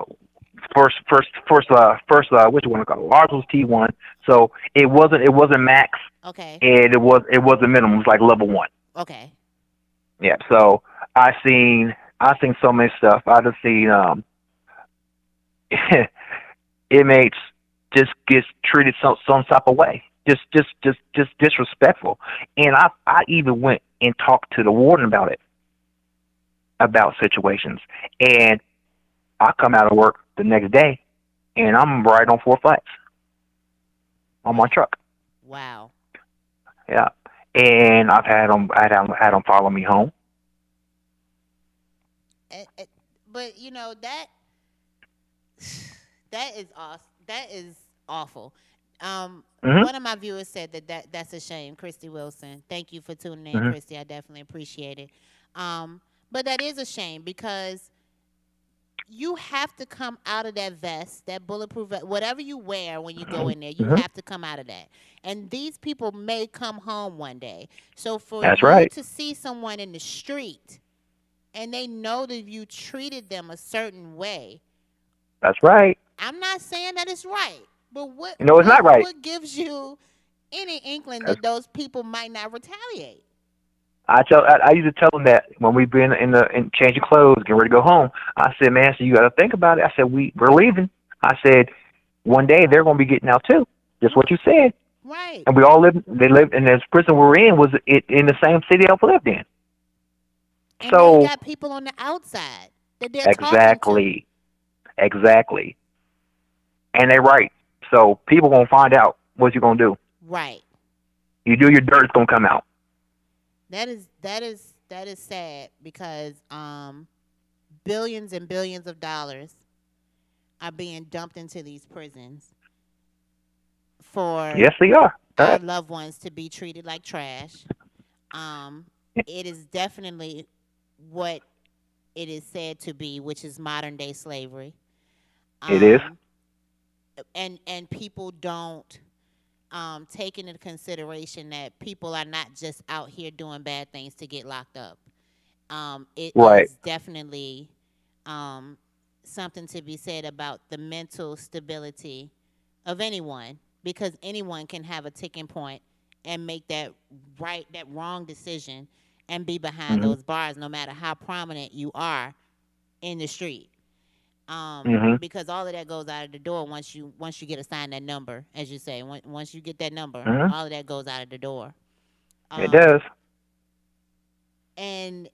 first which one? Ours was T1, so it wasn't max, Okay. and it wasn't minimum. It was like level 1. Okay. Yeah, so I seen so many stuff. I just seen inmates just gets treated some type of way, just disrespectful. And I even went and talked to the warden about it, about situations. And I come out of work the next day, and I'm riding on 4 flats on my truck. Wow. Yeah, and had them follow me home. And, but you know that that is awesome. That is awful. Mhm. One of my viewers said that's a shame. Christy Wilson. Thank you for tuning in, Mhm. Christy. I definitely appreciate it. But that is a shame because you have to come out of that vest, that bulletproof vest, whatever you wear when you go in there, you Mhm. have to come out of that. And these people may come home one day. So for That's you right. to see someone in the street and they know that you treated them a certain way, That's right. I'm not saying that it's right, but No, it's not right. what gives you any inkling That's, that those people might not retaliate? I used to tell them that when we been in changing clothes, getting ready to go home. I said, man, so you got to think about it. I said, we're leaving. I said, one day they're going to be getting out too. Just what you said. Right. And we all lived. They lived in this prison we were in was it in the same city I lived in. And they So got people on the outside that they're talking to. exactly, exactly, and they're right. So people gonna find out what you gonna do. Right. You do your dirt, it's gonna come out. That is sad because billions and billions of dollars are being dumped into these prisons for Yes, they are. All our right. loved ones to be treated like trash. Um, it is definitely what it is said to be, which is modern day slavery. It is. Um, and people don't take into consideration that people are not just out here doing bad things to get locked up. It Right. is definitely um, something to be said about the mental stability of anyone because anyone can have a ticking point and make that wrong decision and be behind Mhm. those bars no matter how prominent you are in the street. Mhm. Because all of that goes out of the door once you get assigned that number, as you say. Once you get that number, Mhm. all of that goes out of the door. It Um, does. and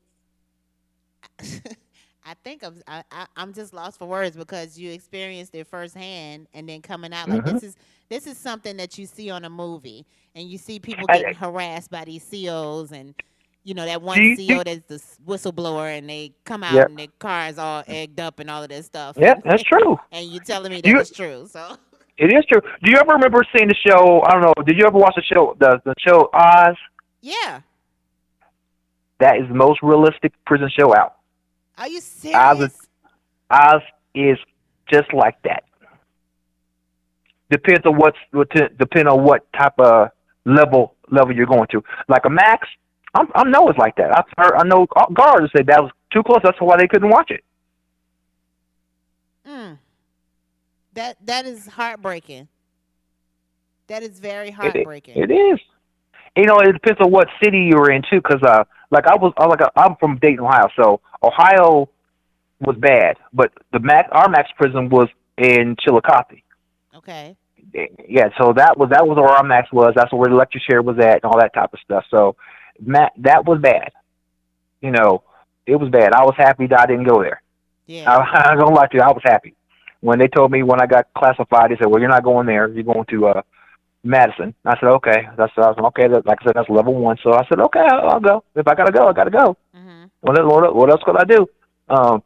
I'm just lost for words because you experienced it firsthand, and then coming out like Mhm. this is something that you see on a movie, and you see people And, getting harassed by these COs, and you know that do one you, do, CO that's the whistleblower, and they come out yeah. and their car is all egged up and all of that stuff, Yeah, and that's true. and you telling me Do that you? it's true. So It is true. Do you ever remember seeing the show? I don't know. Did you ever watch the show Oz? yeah, That is the most realistic prison show out. are you Oz is, serious? Oz is just like that. Depends on depend on what type of level you're going to. Like a max, I know it's like that. I know guards said that was too close. That's why they couldn't watch it. Mm, that is heartbreaking. That is very It heartbreaking. it is. It depends on what city you're in too. Cause like I'm from Dayton, Ohio, so Ohio was bad, but our max prison was in Chillicothe. Okay. Yeah, so that was where our max was. That's where the lecture chair was at, and all that type of stuff. So, that was bad. You know, it was bad. I was happy that I didn't go there. Yeah. I'm gonna lie to you, I was happy when they told me when I got classified. They said, "Well, you're not going there. You're going to Madison." I said, "Okay." I was okay. Like I said, that's level 1. So I said, "Okay, I'll go. If I gotta go, I gotta go. Mhm. What else could I do?" Um,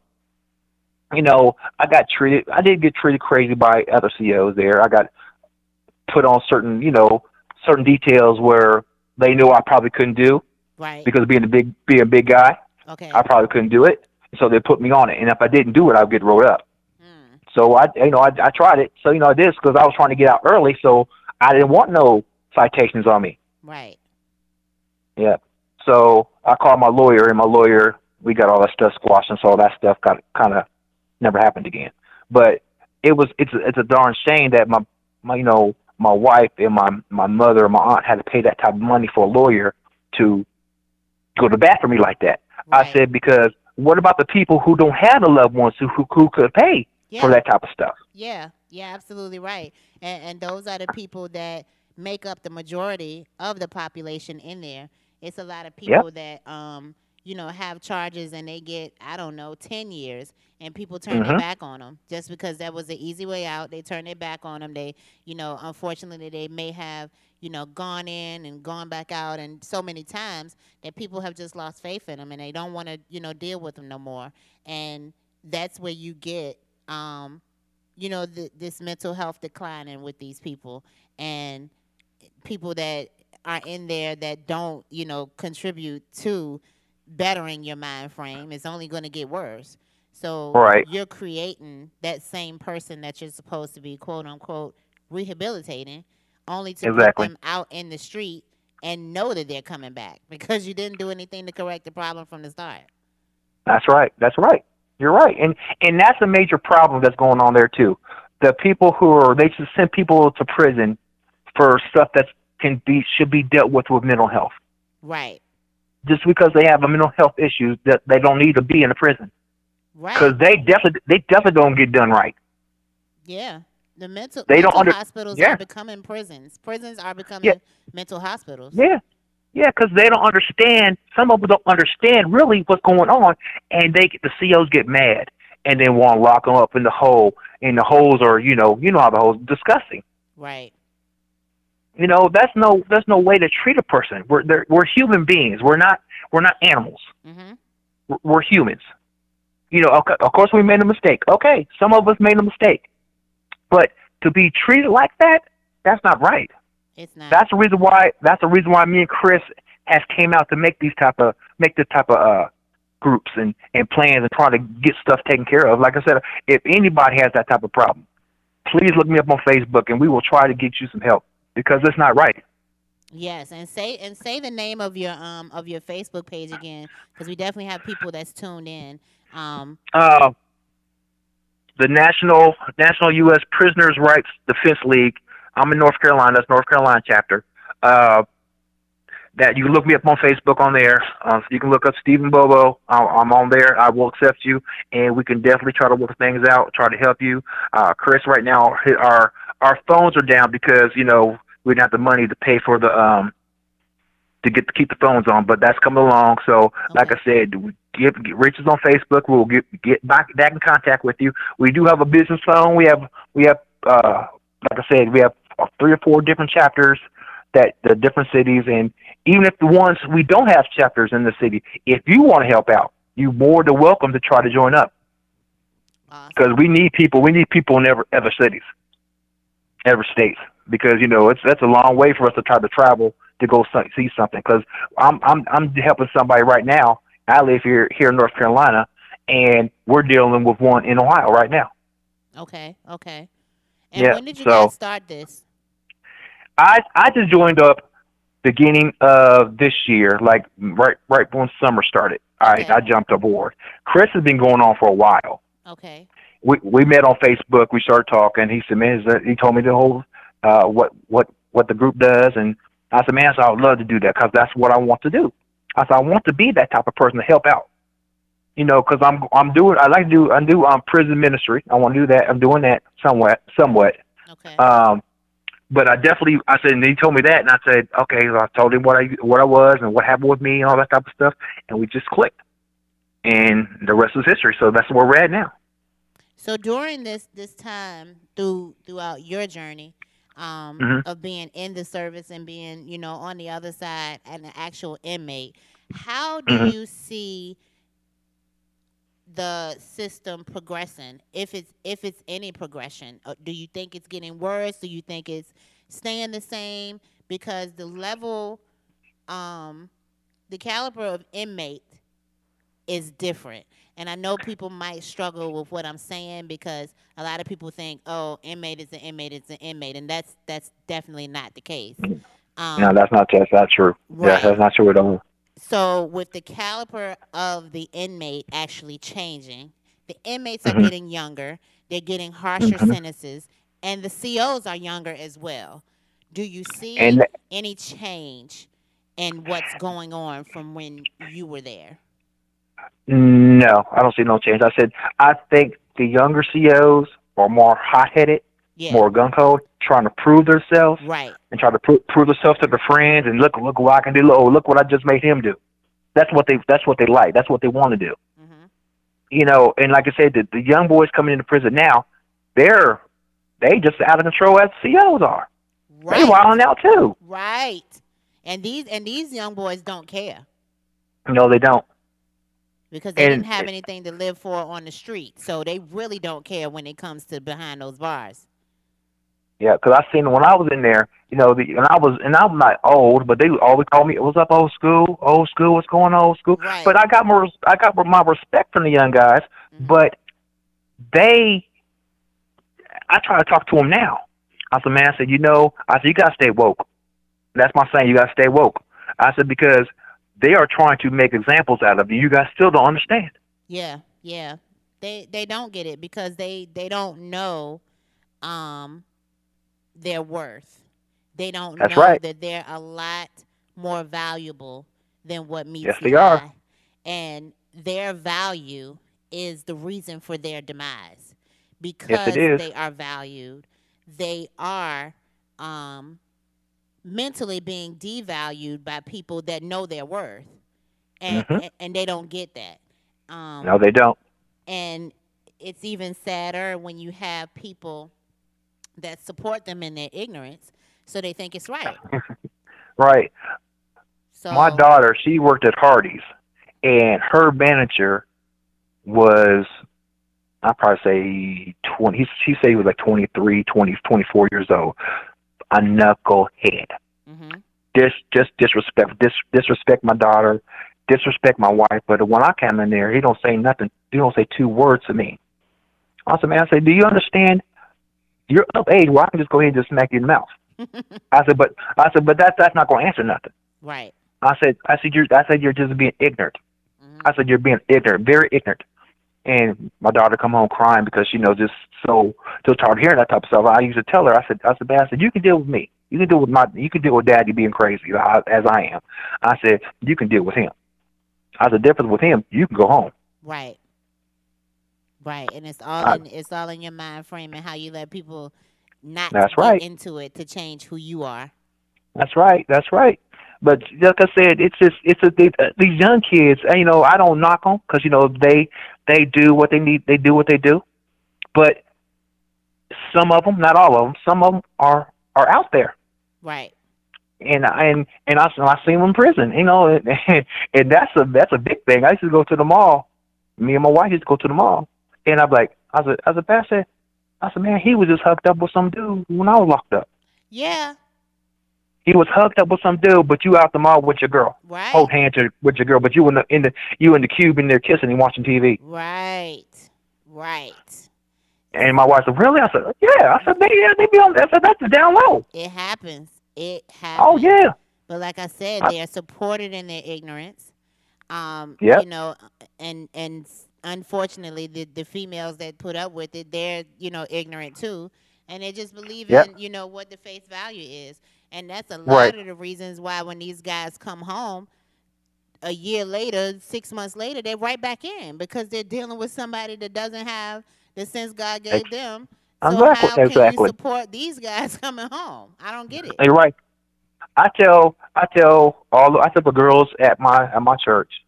I got treated. I did get treated crazy by other CEOs there. I got put on certain details where they knew I probably couldn't do Right. because being a big guy, I Okay. probably couldn't do it. So they put me on it, and if I didn't do it, I'd get rolled up. Mm. So I tried it. So I did because I was trying to get out early, so I didn't want no citations on me. Right. Yeah. So I called my lawyer, and my lawyer, we got all that stuff squashed, and so all that stuff got kind of never happened again. But it's a darn shame that my wife and my mother and my aunt had to pay that type of money for a lawyer to go to bat for me like that. I Right. said, because what about the people who don't have the loved ones who could pay for Yeah. that type of stuff? Yeah. Yeah. Absolutely right. And those are the people that make up the majority of the population in there. It's a lot of Yeah. people that have charges and they get, I don't know, 10 years, and people turn their Mhm. back on them just because that was the easy way out. They turn their back on them. They, unfortunately, they may have gone in and gone back out, and so many times that people have just lost faith in them and they don't want to deal with them no more. And that's where you get this mental health declining with these people, and people that are in there that don't contribute to bettering your mind frame. Is only going to get worse. So Right. you're creating that same person that you're supposed to be, quote unquote, rehabilitating, only to put Exactly. them out in the street and know that they're coming back because you didn't do anything to correct the problem from the start. That's right. That's right. You're right. And that's a major problem that's going on there too. The people they should send people to prison for stuff that should be dealt with mental health. Right. Just because they have a mental health issues, that they don't need to be in a prison, because Right. they definitely don't get done right. Yeah. The mental They don't mental under hospitals are Yeah. becoming prisons. Prisons are Yeah. becoming mental hospitals. Yeah. Yeah, because they don't understand. Some of them don't understand really what's going on, and the COs get mad and then want to lock them up in the hole. And the holes are, how the holes disgusting. Right. That's no way to treat a person. We're human beings. We're not animals. Mhm. We're humans. Of course we made a mistake. Okay, some of us made a mistake, but to be treated like that, that's not right. It's not. That's the reason why. That's the reason why me and Chris has came out to make this type of groups and plans and trying to get stuff taken care of. Like I said, if anybody has that type of problem, please look me up on Facebook and we will try to get you some help, because it's not right. Yes, and say the name of your Facebook page again, because we definitely have people that's tuned in. Uh, the National U.S. Prisoners' Rights Defense League. I'm in North Carolina. That's North Carolina chapter. That you can look me up on Facebook on there. You can look up Stephen Bobo. I'm on there. I will accept you, and we can definitely try to work things out. Try to help you, Chris. Right now, our phones are down because we didn't have the money to pay for the to keep the phones on, but that's coming along. So, like I Okay. said, reach us on Facebook. We'll get back in contact with you. We do have a business phone. We have like I said, we have 3 or 4 different chapters that the different cities, and even if the ones we don't have chapters in the city, if you want to help out, you're more than welcome to try to join up, because Awesome. we need people. We need people in other cities, every states, because that's a long way for us to try to travel to go see something. Because I'm helping somebody right now. I live here in North Carolina, and we're dealing with one in Ohio right now. Okay. Okay. And Yeah. when did you guys So start this? I just joined up beginning of this year, like right when summer started. I Okay. jumped aboard. Chris has been going on for a while. Okay. We met on Facebook. We started talking. He said, "Man, he told me the whole what the group does," and I said, "Man, so I would love to do that, because that's what I want to do." I said, "I want to be that type of person to help out, because I do prison ministry. I want to do that. I'm doing that somewhat. Okay. But I said, and he told me that, and I said, okay. So I told him what I was and what happened with me and all that type of stuff, and we just clicked. and the rest is history. So that's where we're at now. So during this time throughout your journey Hmm. of being in the service and being, on the other side and an actual inmate, how do Hmm. you see the system progressing? If it's any progression, do you think it's getting worse? Do you think it's staying the same? Because um, the caliber of inmate is different. And I know people might struggle with what I'm saying because a lot of people think, oh, inmate is an inmate, it's an inmate, and that's definitely not the case. No, Um, that's not true. Yeah, right. that's not true at all. So with the caliber of the inmate actually changing, the inmates are Hmm. getting younger, they're getting harsher Hmm. sentences, and the COs are younger as well. Do you see And any change in what's going on from when you were there? no, I don't see no change. I said I think the younger COs are more hot-headed, Yeah, more gung-ho, trying to prove themselves right. and try to prove themselves to their friends and look what I can do. Oh, look what I just made him do. That's what they like. That's what they want to do. Hmm. And like I said, the young boys coming into prison now, they're they just out of control as COs are. They Right, wilding out too. right. And these young boys don't care No, they don't. because they didn't And have anything to live for on the street, so they really don't care when it comes to behind those bars. yeah, because I seen when I was in there, and I'm not old, but they always call me, "What's up, old school, what's going on, old school?" But Right. I got my respect from the young guys, Hmm. but they, I try to talk to them now. I said, man, I said, you gotta stay woke. That's my saying, you gotta stay woke. I said because they are trying to make examples out of you. You guys still don't understand. Yeah, yeah. They don't get it because they don't know um their worth. They don't That's know right. that they're a lot more valuable than what Yes, meets the they are. eye. And their value is the reason for their demise. Yes, it Because is. they are valued, they are um, mentally being devalued by people that know their worth. And, Hmm. and, and they don't get that. No, Um, they don't. and it's even sadder when you have people that support them in their ignorance, so they think it's right. Right. My So, daughter, she worked at Hardee's, and her manager was, I'd probably say 20. She said he was like 23, 20, 24 years old. A knucklehead. hmm, Just disrespect my daughter, disrespect my wife. But when I come in there, he don't say nothing. He don't say two words to me. I said, man, I said, do you understand? You're of age where I can just go ahead and just smack you in the mouth. I said, but that's not going to answer nothing. right. I said you're just being ignorant. Hmm. I said you're being ignorant, very ignorant. And my daughter come home crying because just so tired of hearing that type of stuff. I used to tell her, man, you can deal with me. You can deal with daddy being crazy as I am. I said, you can deal with him. I said, difference with him, you can go home. Right, right. And I, it's all in your mind frame and how you let people not that's get right. into it to change who you are. That's right. That's right. But like I said, these young kids. I don't knock them because they do what they need. They do what they do. But some of them, not all of them, some of them are out there. Right. And I seen them in prison. And that's a big thing. I used to go to the mall. Me and my wife used to go to the mall, and I'm like, I said, man, he was just hooked up with some dude when I was locked up. Yeah. He was hooked up with some dude, but you out the mall with your girl, Right. hold hands with your girl, but you in the cube in there kissing and watching TV. Right. Right. And my wife said, really? I said, yeah. I said, they be on. I said, that's down low. It happens. It Oh happens. yeah, But like I said, I, they are supported in their ignorance. yep, And unfortunately, the females that put up with it, they're ignorant too, and they just believe yep, in what the face value is, and that's a right. lot of the reasons why when these guys come home a year later, 6 months later, they're right back in because they're dealing with somebody that doesn't have the sense God Ex- gave them. So Exactly, how can you exactly. support these guys coming home? I don't get it. You're right. I tell the girls at my church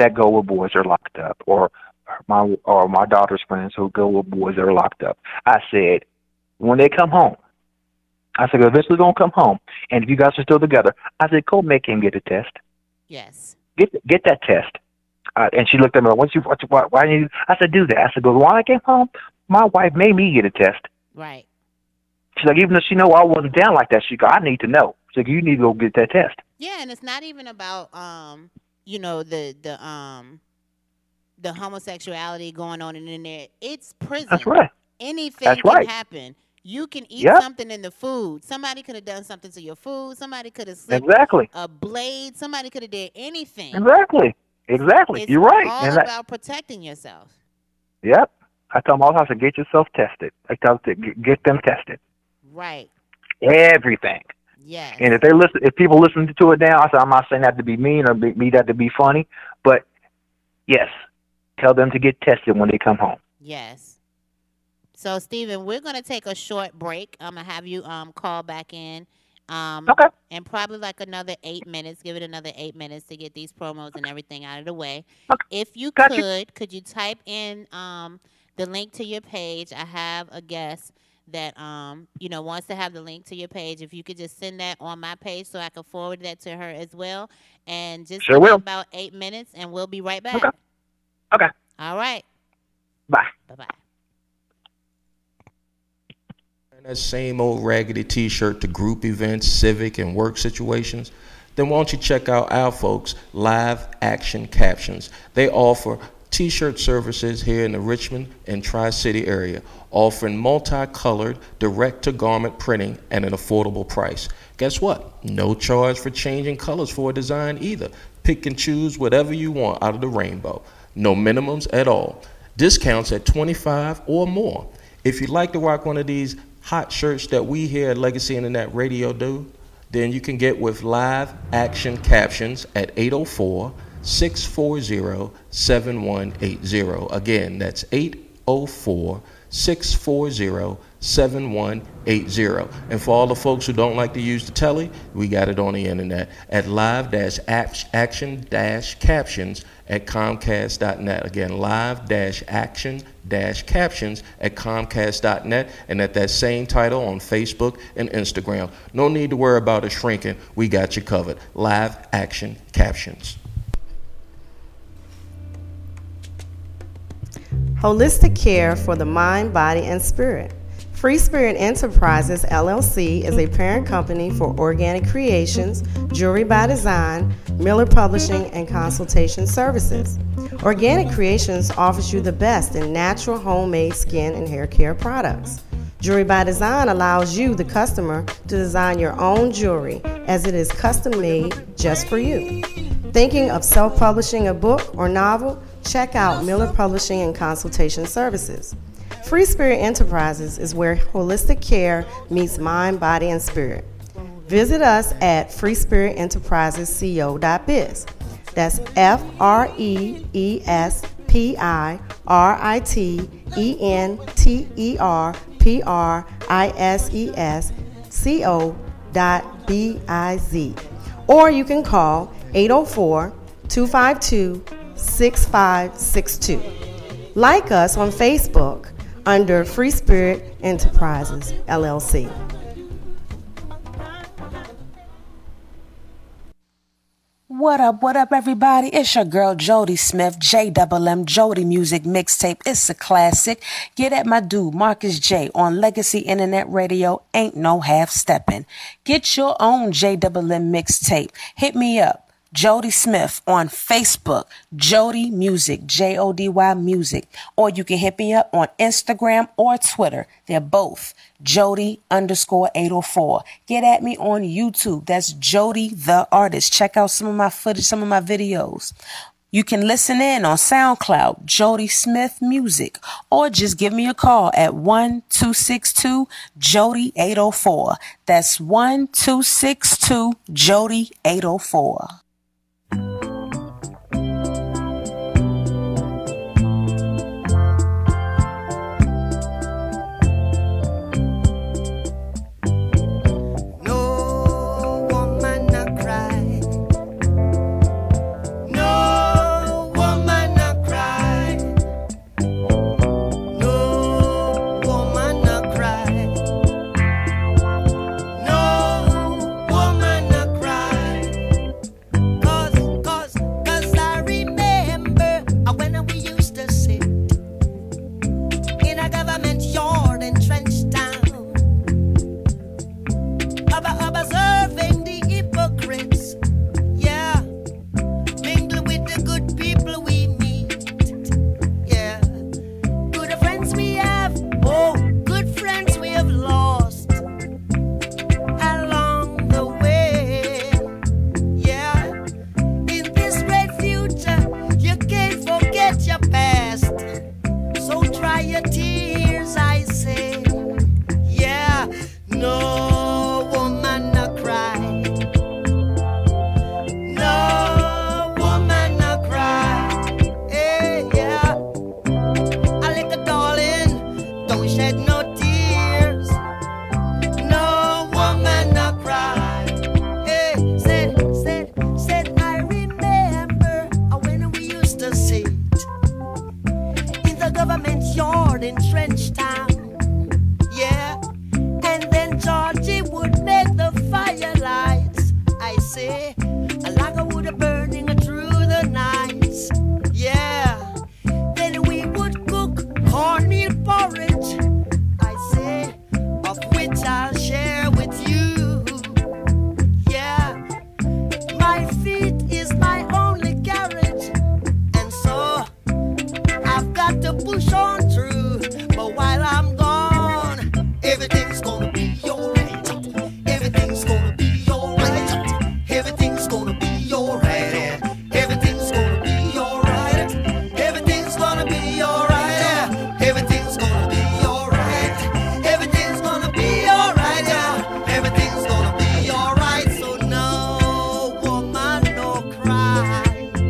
that go with boys are locked up, or my daughter's friends who go with boys that are locked up. I said, when they come home, I said, eventually going to come home, and if you guys are still together, I said, go make him get a test. Yes. Get that test. And she looked at me like, why didn't you? I said, do that. I said, when I came home, my wife made me get a test. Right. She's like, even though she know I wasn't down like that, she go, I need to know. She's like, you need to go get that test. Yeah, and it's not even about the homosexuality going on in there. It's prison. That's right. Anything can happen. You can eat something in the food. Somebody could have done something to your food. Somebody could have slipped a blade. Somebody could have did anything. Exactly. You're right. It's all about protecting yourself. Yep. I tell them all the time to get yourself tested. I tell them to get them tested. Right. Everything. Yes. And if people listen to it now, I say, I'm not saying that to be mean or me that to be funny, but yes, tell them to get tested when they come home. Yes. So, Stephen, we're going to take a short break. I'm going to have you call back in. Okay. And probably like another 8 minutes. Give it another 8 minutes to get these promos and everything out of the way. Okay. If you could you type in the link to your page? I have a guest that wants to have the link to your page. If you could just send that on my page so I can forward that to her as well. And just give it about 8 minutes, and we'll be right back. Okay. All right. Bye. Bye-bye. That same old raggedy t-shirt to group events, civic, and work situations, then why don't you check out our folks, Live Action Captions. They offer t-shirt services here in the Richmond and Tri-City area, offering multicolored, direct-to-garment printing at an affordable price. Guess what? No charge for changing colors for a design either. Pick and choose whatever you want out of the rainbow. No minimums at all. Discounts at 25 or more. If you'd like to rock one of these hot shirts that we here at Legacy Internet Radio do, then you can get with Live Action Captions at 804-640-7180. Again, that's 804-640-7180. And for all the folks who don't like to use the telly, we got it on the internet at live-action-captions at comcast.net. Again, live-action-captions at comcast.net, and at that same title on Facebook and Instagram. No need to worry about it shrinking. We got you covered. Live Action Captions. Holistic care for the mind, body, and spirit. Free Spirit Enterprises, LLC is a parent company for Organic Creations, Jewelry by Design, Miller Publishing, and Consultation Services. Organic Creations offers you the best in natural, homemade skin and hair care products. Jewelry by Design allows you, the customer, to design your own jewelry as it is custom made just for you. Thinking of self-publishing a book or novel? Check out Miller Publishing and Consultation Services. Free Spirit Enterprises is where holistic care meets mind, body, and spirit. Visit us at freespiritenterprisesco.biz. That's FRESPIRITENTERPRISESCO.biz. Or you can call 804-252-6562. Like us on Facebook under Free Spirit Enterprises, LLC. What up, everybody? It's your girl, Jody Smith, JMM, Jody Music Mixtape. It's a classic. Get at my dude, Marcus J, on Legacy Internet Radio. Ain't no half-stepping. Get your own JMM mixtape. Hit me up. Jody Smith on Facebook, Jody Music, Jody Music, or you can hit me up on Instagram or Twitter. They're both Jody_804. Get at me on YouTube. That's Jody the Artist. Check out some of my footage, some of my videos. You can listen in on SoundCloud, Jody Smith Music, or just give me a call at 1-262-JODY-804. That's 1-262-JODY-804. say, like a wood burning through the night. Yeah. Then we would cook cornmeal porridge, I say, of which I'll share with you. Yeah. My feet is my only carriage, and so I've got to push on through. But while I'm gone, everything's gonna be alright. Everything's gonna be alright. Everything's gonna be alright. Everything's gonna be alright. Everything's gonna be alright. Everything's gonna be alright. Everything's gonna be alright. Everything's gonna be alright. So no woman, no cry.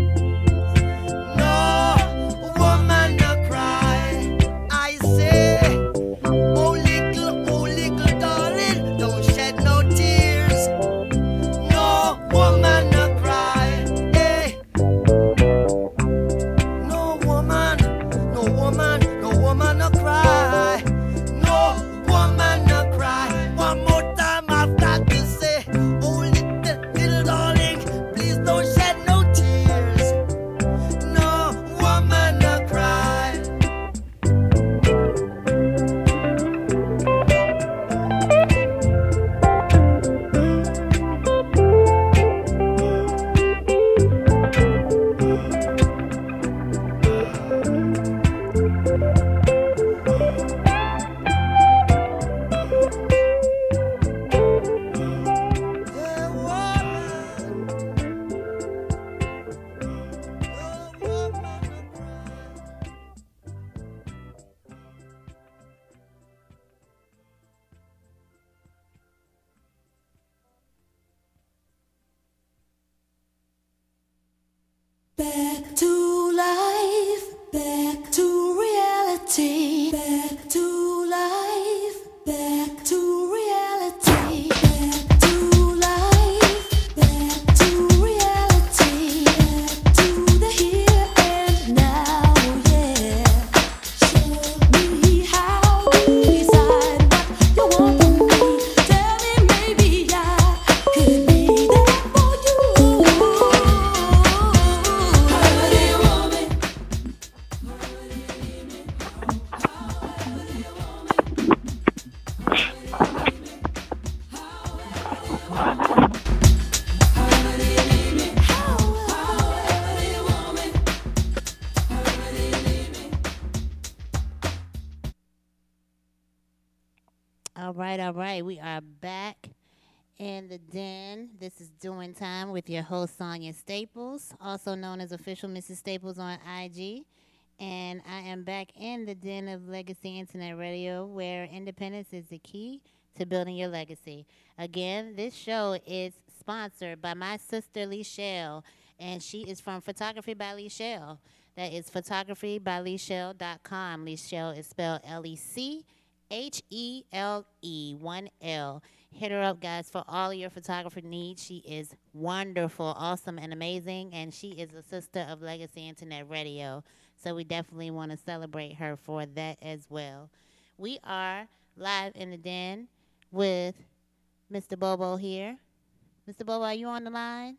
No woman, no cry. I say, oh little darling, don't shed no tears. No woman, no cry. Hey. No woman, no woman, no woman, no cry. No woman, no cry. One more time I've got to say, oh little darling, please don't shed no tears. No woman, no cry. Yeah, woman. No woman, no cry. Back to life, back to reality, back to life, back to reality, back to life, back to reality, back to the here and now, yeah. Show me how to decide what you want from me. Tell me maybe I could be there for you. However you want me. All right. We are back in the den. This is Doing Time with your host, Sonia Staples, also known as Official Mrs. Staples on IG. And I am back in the den of Legacy Internet Radio, where independence is the key to building your legacy. Again, this show is sponsored by my sister, Lichelle, and she is from Photography by Lichelle. That is photographybylichelle.com. Lichelle is spelled Lechle, 1L. Hit her up, guys, for all your photography needs. She is wonderful, awesome, and amazing, and she is a sister of Legacy Internet Radio. So we definitely want to celebrate her for that as well. We are live in the den with Mr. Bobo here. Mr. Bobo, are you on the line?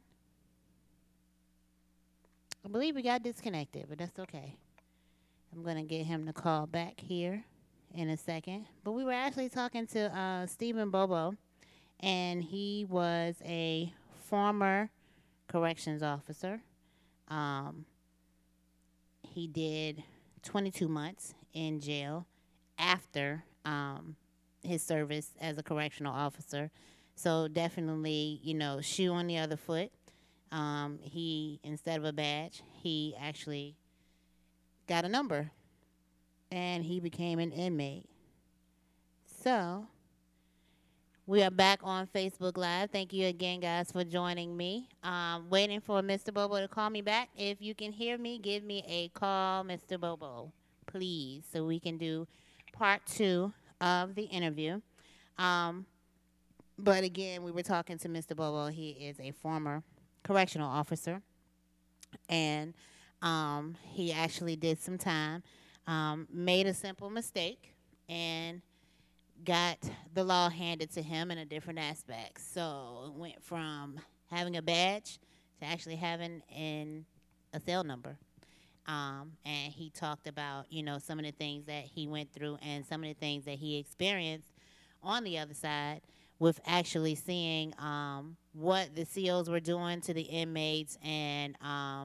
I believe we got disconnected, but that's okay. I'm going to get him to call back here in a second. But we were actually talking to Stephen Bobo, and he was a former corrections officer. He did 22 months in jail after his service as a correctional officer. So definitely, shoe on the other foot. He, instead of a badge, he actually got a number, and he became an inmate. So we are back on Facebook Live. Thank you again, guys, for joining me. Waiting for Mr. Bobo to call me back. If you can hear me, give me a call, Mr. Bobo, please, so we can do part 2 of the interview. But again, we were talking to Mr. Bobo. He is a former correctional officer, and he actually did some time, made a simple mistake, and got the law handed to him in a different aspect. So it went from having a badge to actually having a cell number. And he talked about, some of the things that he went through and some of the things that he experienced on the other side with actually seeing what the COs were doing to the inmates and,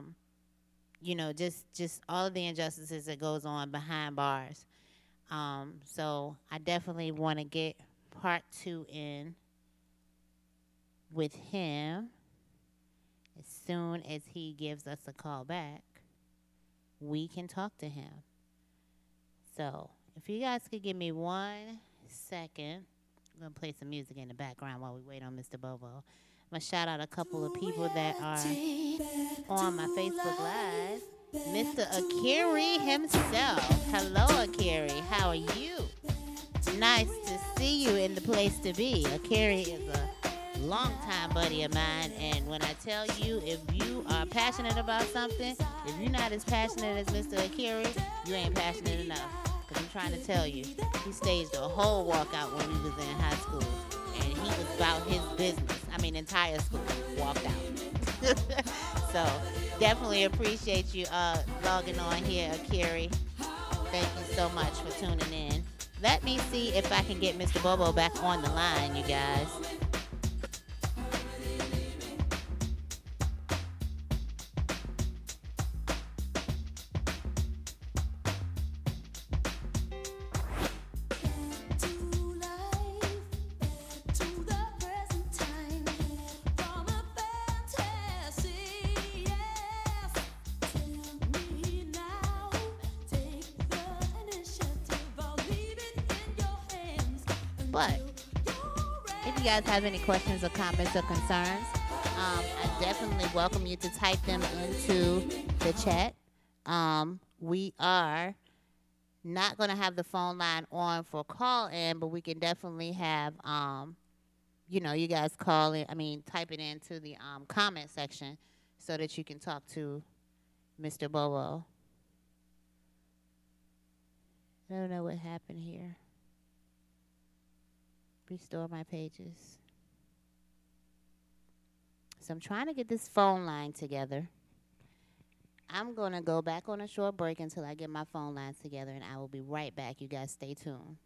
just all of the injustices that goes on behind bars. So I definitely want to get part 2 in with him as soon as he gives us a call back. We can talk to him. So if you guys could give me 1 second, I'm going to play some music in the background while we wait on Mr. Bobo. I'm going to shout out a couple of people that are on my Facebook Live. Mr. Akiri himself. Hello, Akiri. How are you? Nice to see you in the place to be. Akiri is a longtime buddy of mine, and when I tell you, if you are passionate about something, if you're not as passionate as Mr. Akiri, you ain't passionate enough. Because I'm trying to tell you, he staged a whole walkout when we was in high school, and he was about his business. Entire school walked out. So definitely appreciate you logging on here, Akiri. Thank you so much for tuning in. Let me see if I can get Mr. Bobo back on the line, you guys. But if you guys have any questions or comments or concerns, I definitely welcome you to type them into the chat. We are not going to have the phone line on for call-in, but we can definitely have, you guys call in, type it into the comment section so that you can talk to Mr. Bobo. I don't know what happened here. Restore my pages. So I'm trying to get this phone line together. I'm going to go back on a short break until I get my phone lines together, and I will be right back. You guys stay tuned.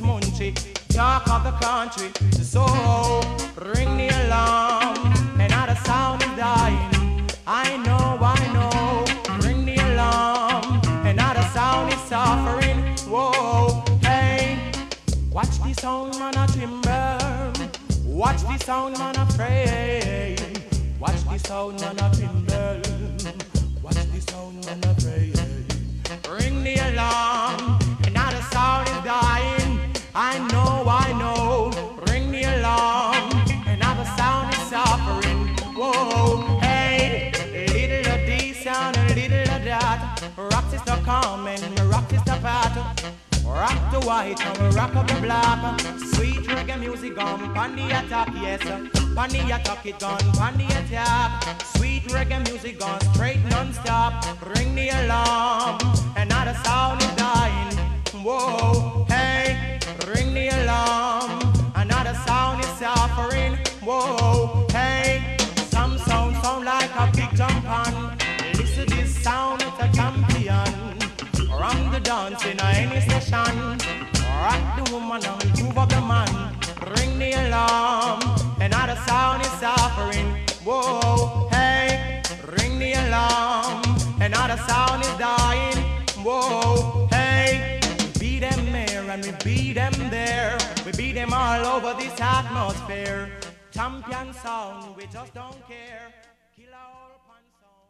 Talk of the country, so ring the alarm and not a Another sound is dying. I know. Ring the alarm. Another sound is suffering. Whoa, hey. Watch the sound man a timber. Watch the sound man a pray. Watch the sound man a timber. Watch the sound man a pray. Ring the alarm. Another sound is dying. I know. Ring the alarm. Another sound is suffering. Whoa, hey. Little of this sound, a little of that. Rock sister come and rock sister pat. Rock the white and rock up the black. Sweet reggae music gone on the attack, yes. On the attack it gone on the attack. Sweet reggae music gone straight non-stop. Ring the alarm. Another sound is dying. Whoa, hey. Ring the alarm. Another sound is suffering. Whoa, hey. Some sound like a big jump on. Listen to this sound, it's a champion. Run the dance in any session. Rock the woman and move up the man. Ring the alarm. Another sound is suffering. Whoa, hey. Ring the alarm. Another sound is dying. Whoa, hey. We beat them there and we beat them there. We beat them all over this atmosphere. Champion sound, we just don't care. Kill our pan sound.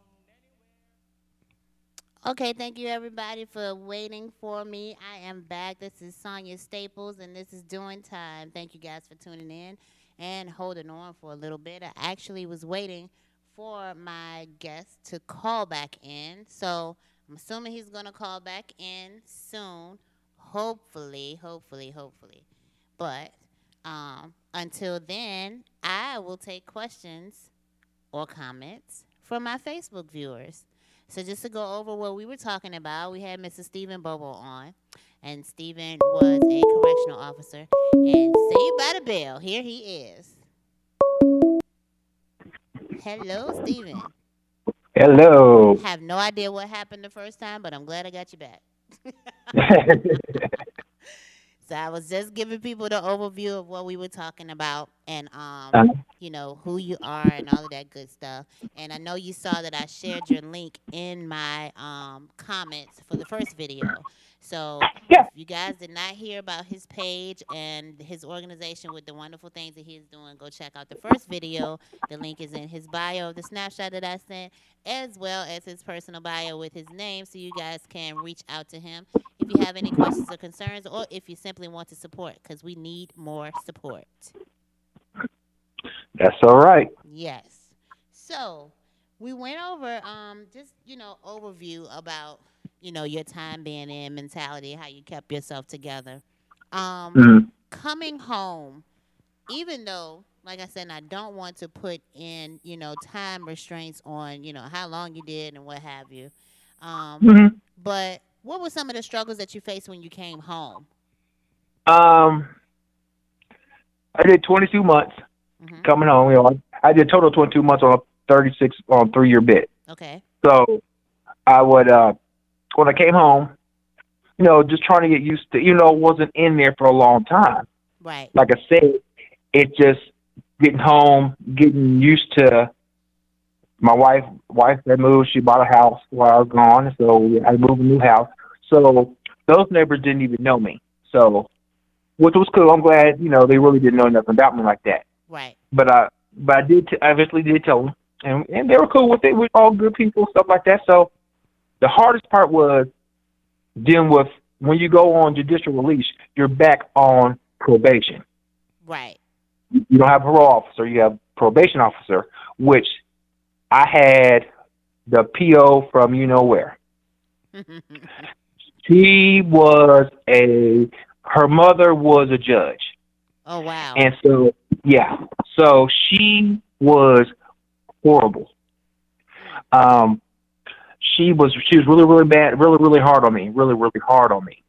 Okay, thank you everybody for waiting for me. I am back. This is Sonya Staples, and this is Doing Time. Thank you guys for tuning in and holding on for a little bit. I actually was waiting for my guest to call back in, so I'm assuming he's going to call back in soon. Hopefully. But until then, I will take questions or comments from my Facebook viewers. So just to go over what we were talking about, we had Mr. Stephen Bobo on, and Stephen was a correctional officer. And Saved by the Bell, here he is. Hello, Stephen. Hello. Have no idea what happened the first time, but I'm glad I got you back. So I was just giving people the overview of what we were talking about and, you know, who you are and all of that good stuff. And I know you saw that I shared your link in my comments for the first video. So if you guys did not hear about his page and his organization with the wonderful things that he's doing, go check out the first video. The link is in his bio, the snapshot that I sent, as well as his personal bio with his name, so you guys can reach out to him if you have any questions or concerns, or if you simply want to support, because we need more support. That's all right. Yes. So we went over just, you know, overview about, you know, your time being in mentality, how you kept yourself together. Coming home, even though, like I said, I don't want to put in, you know, time restraints on, you know, how long you did and what have you. But what were some of the struggles that you faced when you came home? I did 22 months coming home. You know, I did total 22 months on a 36 on 3-year bid. Okay. So I would when I came home, you know, just trying to get used to, you know, wasn't in there for a long time. Right. Like I said, it just getting home, getting used to my wife that moved. She bought a house while I was gone, so I moved a new house. So those neighbors didn't even know me. So, which was cool. I'm glad, you know, they really didn't know nothing about me like that. Right. But I eventually did tell them, and they were cool with it. We're all good people, stuff like that. So the hardest part was dealing with when you go on judicial release, you're back on probation. Right. You don't have a parole officer, you have probation officer, which I had the PO from you know where. Her mother was a judge. Oh, wow. And so, yeah. So she was horrible. She was really, really bad, really, really hard on me, really, really hard on me.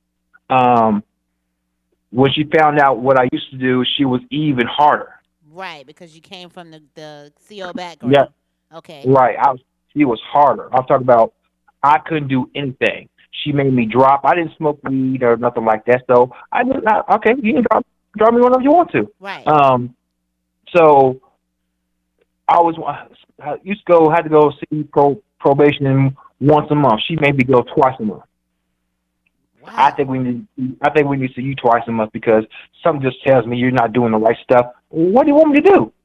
When she found out what I used to do, she was even harder. Right, because you came from the CO background. Yeah. Okay. Right. She was harder. I'm talking about I couldn't do anything. She made me drop. I didn't smoke weed or nothing like that. So I did not. Okay, you can drop me whenever you want to. Right. So I used to had to go see probation once a month. She made me go twice a month. Wow. I think we need to see you twice a month because something just tells me you're not doing the right stuff. What do you want me to do?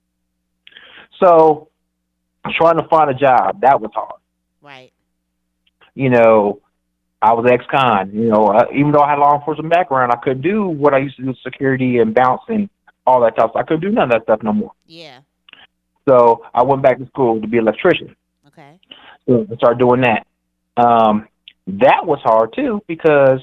So, trying to find a job, that was hard. Right. You know, I was ex-con. You know, even though I had a law enforcement background, I couldn't do what I used to do, security and bouncing, all that stuff. I couldn't do none of that stuff no more. Yeah. So I went back to school to be an electrician. Okay. So I started doing that. That was hard too because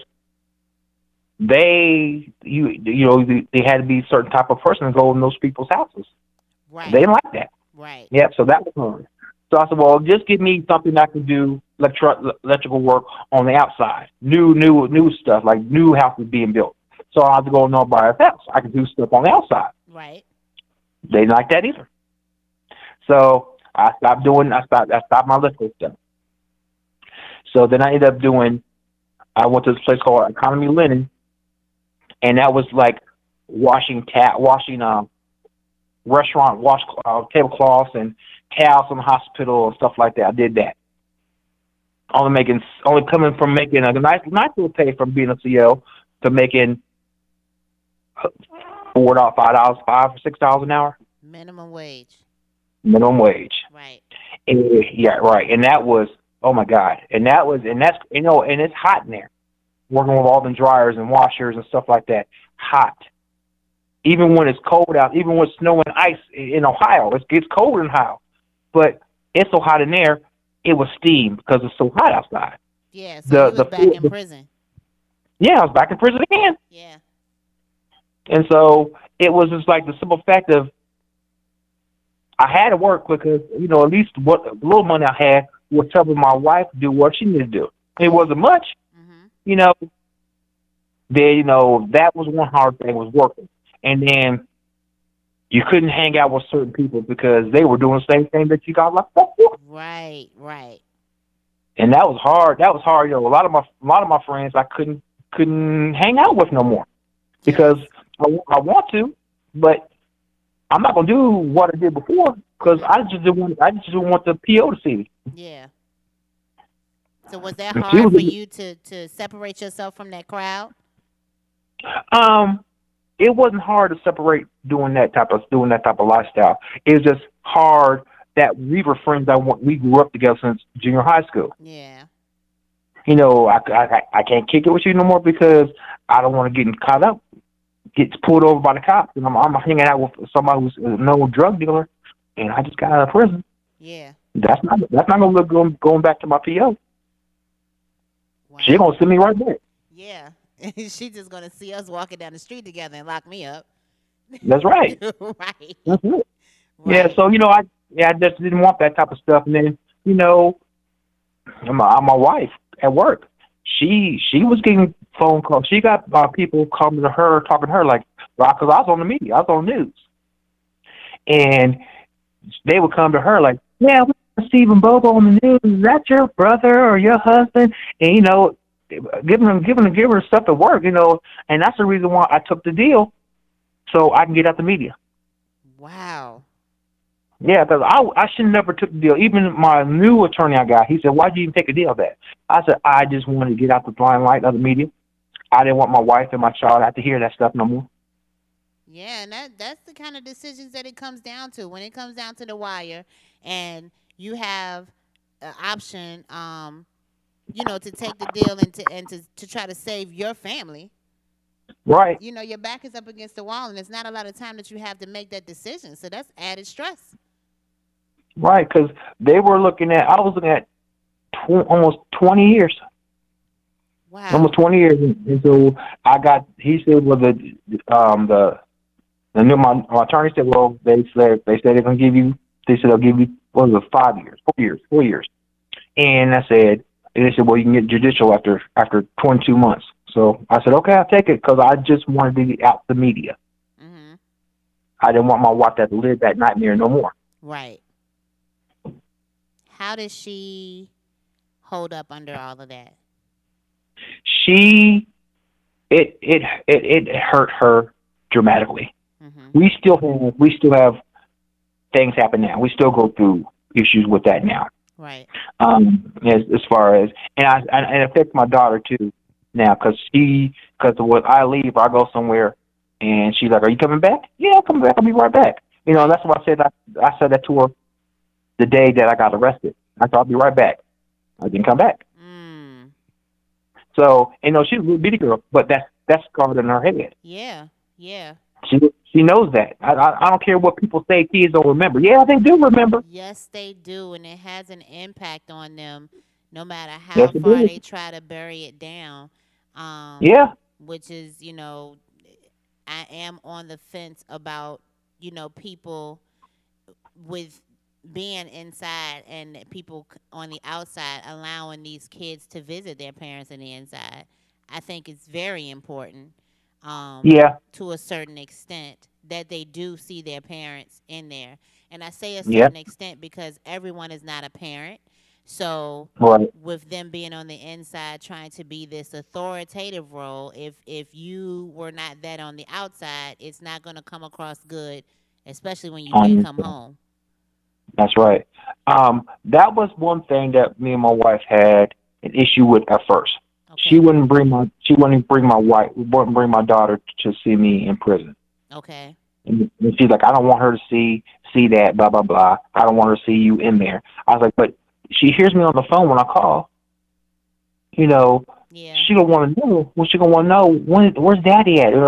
they had to be a certain type of person to go in those people's houses. Right. They didn't like that. Right. Yeah, so that was hard. So I said, well, just give me something I can do electrical work on the outside, new stuff, like new houses being built. So I have to go to nobody's house. I can do stuff on the outside. Right. They didn't like that either. So I stopped my electrical stuff. So then I ended up I went to this place called Economy Linen, and that was like washing restaurant tablecloths and towels in the hospital and stuff like that. I did that. Only coming from making a nice little pay from being a CO to making $4, $5, $5 or $6 an hour. Minimum wage. Right. And, yeah, right. And that was, oh my God. And that's and it's hot in there. Working with all the dryers and washers and stuff like that. Hot. Even when it's cold out, even when it's snow and ice in Ohio, it gets cold in Ohio. But it's so hot in there, it was steam because it's so hot outside. Yeah, so you was back in prison. Yeah, I was back in prison again. Yeah. And so it was just like the simple fact of I had to work because, at least what little money I had was helping my wife do what she needed to do. It wasn't much, Mm-hmm. Then, that was one hard thing was working. And then you couldn't hang out with certain people because they were doing the same thing that you got locked up for. Right, right. And that was hard. That was hard. A lot of my friends I couldn't hang out with no more because I want to, but I'm not gonna do what I did before because I just didn't want the PO to see me. Yeah. So was that hard for you to separate yourself from that crowd? It wasn't hard to separate doing that type of lifestyle. It was just hard that we were friends. We grew up together since junior high school. Yeah. I can't kick it with you no more because I don't want to get caught up, get pulled over by the cops, and I'm hanging out with somebody who's a known drug dealer, and I just got out of prison. Yeah. That's not gonna look going back to my PO. Wow. She's gonna send me right back. Yeah. She's just gonna see us walking down the street together and lock me up. That's right. Right. That's it. Right. Yeah. So I just didn't want that type of stuff. And then my wife at work, she was getting phone calls. She got people coming to her, talking to her like, because I was on the media, I was on the news, and they would come to her like, yeah, we got Stephen Bobo on the news. Is that your brother or your husband? And give her stuff to work, and that's the reason why I took the deal, so I can get out the media. Wow. Yeah, because I should never took the deal. Even my new attorney I got, he said, why'd you even take a deal of that? I said, I just wanted to get out the limelight of the media. I didn't want my wife and my child to have to hear that stuff no more. Yeah, and that's the kind of decisions that it comes down to. When it comes down to the wire and you have an option, to take the deal and to try to save your family. Right. Your back is up against the wall, and it's not a lot of time that you have to make that decision. So that's added stress. Right, because I was looking at almost 20 years. Wow. Almost 20 years. And so he said, well, my attorney said, well, they said they're going to give you, they'll give you, 4 years. And they said, well, you can get judicial after 22 months. So I said, okay, I'll take it because I just wanted to get out the media. Mm-hmm. I didn't want my wife to have to live that nightmare no more. Right. How does she hold up under all of that? It hurt her dramatically. Mm-hmm. We still have things happen now. We still go through issues with that now. Right. As far as, and it affects my daughter too now, because when I leave, I go somewhere, and she's like, "Are you coming back?" "Yeah, I'm coming back. I'll be right back." That's what I said. I said that to her the day that I got arrested. I said, "I'll be right back." I didn't come back. So, she's a little bitty girl, but that's scarred in her head. Yeah. Yeah. She knows that. I don't care what people say. Kids don't remember. Yeah, they do remember. Yes, they do, and it has an impact on them, no matter how Yes, it far does. they try to bury it down. Yeah. Which is, I am on the fence about, people with being inside and people on the outside allowing these kids to visit their parents on the inside. I think it's very important. Yeah. To a certain extent, that they do see their parents in there. And I say a Yeah. certain extent because everyone is not a parent. So Right. with them being on the inside trying to be this authoritative role, if you were not that on the outside, it's not going to come across good, especially when you can't come home. That's right. That was one thing that me and my wife had an issue with at first. Okay. She wouldn't bring my daughter to see me in prison. Okay. And she's like, "I don't want her to see that, blah blah blah. I don't want her to see you in there." I was like, "But she hears me on the phone when I call. Yeah. She gonna want to know. Well, she gonna want to know where's Daddy at?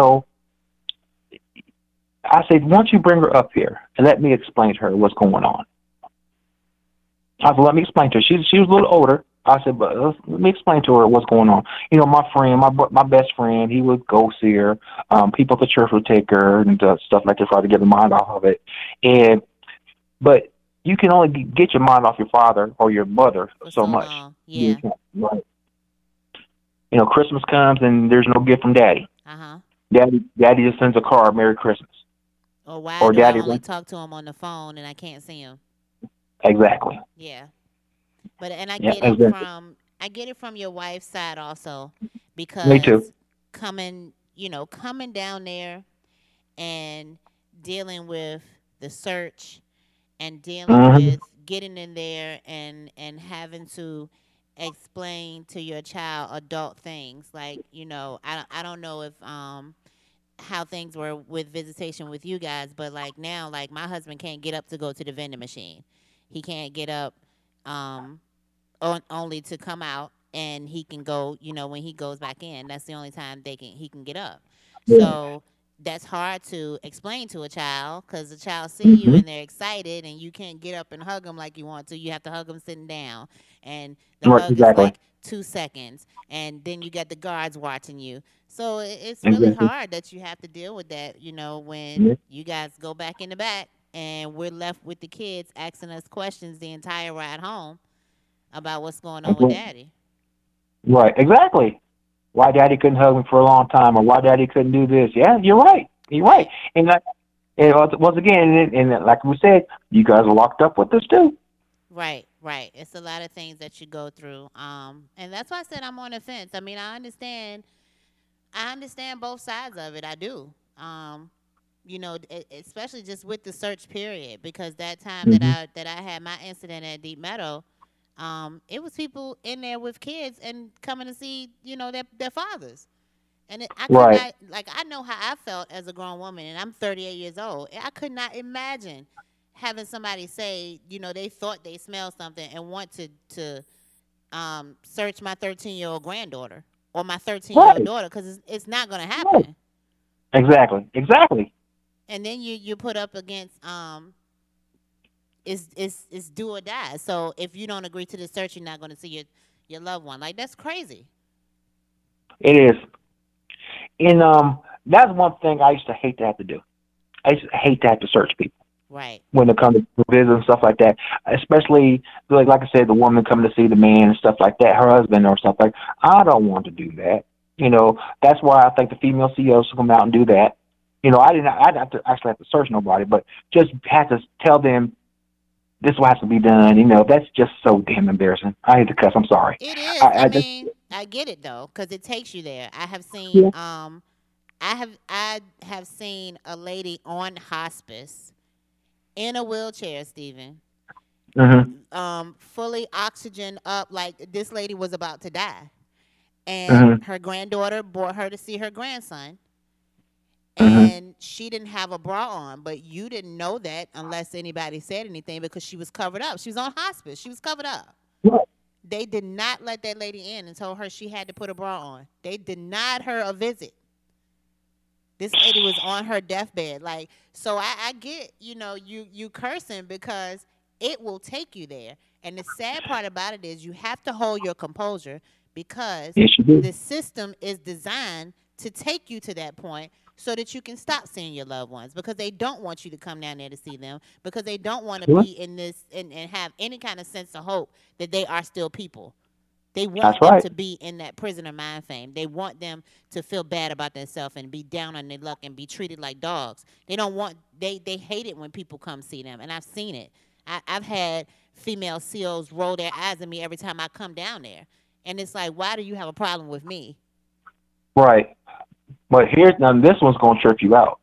I said, "Why don't you bring her up here and let me explain to her what's going on?" I said, "Let me explain to her." She was a little older. I said, "But let me explain to her what's going on." My friend, my best friend, he would go see her. People at the church would take her and stuff like that, try to get her mind off of it. But you can only get your mind off your father or your mother so much. Yeah. Right. Christmas comes and there's no gift from Daddy. Uh-huh. Daddy just sends a card, "Merry Christmas." Or why Or do I Daddy only went- talk to him on the phone and I can't see him? Exactly. Yeah. But I Yeah, get it exactly. from your wife's side also, because Me too. coming down there and dealing with the search and dealing Mhm. with getting in there and having to explain to your child adult things like, I don't know if how things were with visitation with you guys, but like now, like my husband can't get up to go to the vending machine. He can't get up only to come out, and he can go, when he goes back in. That's the only time he can get up. Yeah. So that's hard to explain to a child because the child see you and they're excited, and you can't get up and hug them like you want to. You have to hug them sitting down, and the Right, hug exactly. is like 2 seconds, and then you got the guards watching you. So it's really Exactly. hard that you have to deal with that, when Yeah. you guys go back in the back and we're left with the kids asking us questions the entire ride home about what's going on with Daddy. Right, exactly. Why Daddy couldn't hug me for a long time, or why Daddy couldn't do this? Yeah, you're right. You're right. And once again, and like we said, you guys are locked up with this too. Right. It's a lot of things that you go through. And that's why I said I'm on the fence. I mean, I understand both sides of it. I do. Especially just with the search period, because that time that I had my incident at Deep Meadow, it was people in there with kids and coming to see, their fathers. And I could Right. not, I know how I felt as a grown woman, and I'm 38 years old. I could not imagine having somebody say, they thought they smelled something and want to search my 13-year-old granddaughter or my 13-year-old Right. daughter, because it's not going to happen. Exactly. And then you put up against it's do or die. So if you don't agree to the search, you're not going to see your loved one. Like, that's crazy. It is. And that's one thing I used to hate to have to do. I used to hate to have to search people Right. when it comes to visit and stuff like that. Especially like I said, the woman coming to see the man and stuff like that, her husband or stuff like. I don't want to do that. That's why I think the female CEOs should come out and do that. I didn't have to actually have to search nobody, but just have to tell them this will have to be done. That's just so damn embarrassing. I hate to cuss. I'm sorry. It is. I I get it though, because it takes you there. I have seen I have seen a lady on hospice, in a wheelchair, Stephen. Fully oxygen up, like this lady was about to die. And her granddaughter brought her to see her grandson. And she didn't have a bra on, but you didn't know that unless anybody said anything because she was covered up. She was on hospice. She was covered up. They did not let that lady in and told her she had to put a bra on. They denied her a visit. This lady was on her deathbed. Like, so I get, you cursing because it will take you there. And the sad part about it is you have to hold your composure because the system is designed to take you to that point so that you can stop seeing your loved ones because they don't want you to come down there to see them because they don't want to be in this and have any kind of sense of hope that they are still people. They want them to be in that prisoner mind frame. They want them to feel bad about themselves and be down on their luck and be treated like dogs. They don't want, they hate it when people come see them. And I've seen it. I've had female CEOs roll their eyes at me every time I come down there. And it's like, why do you have a problem with me? Right. But now this one's going to trip you out.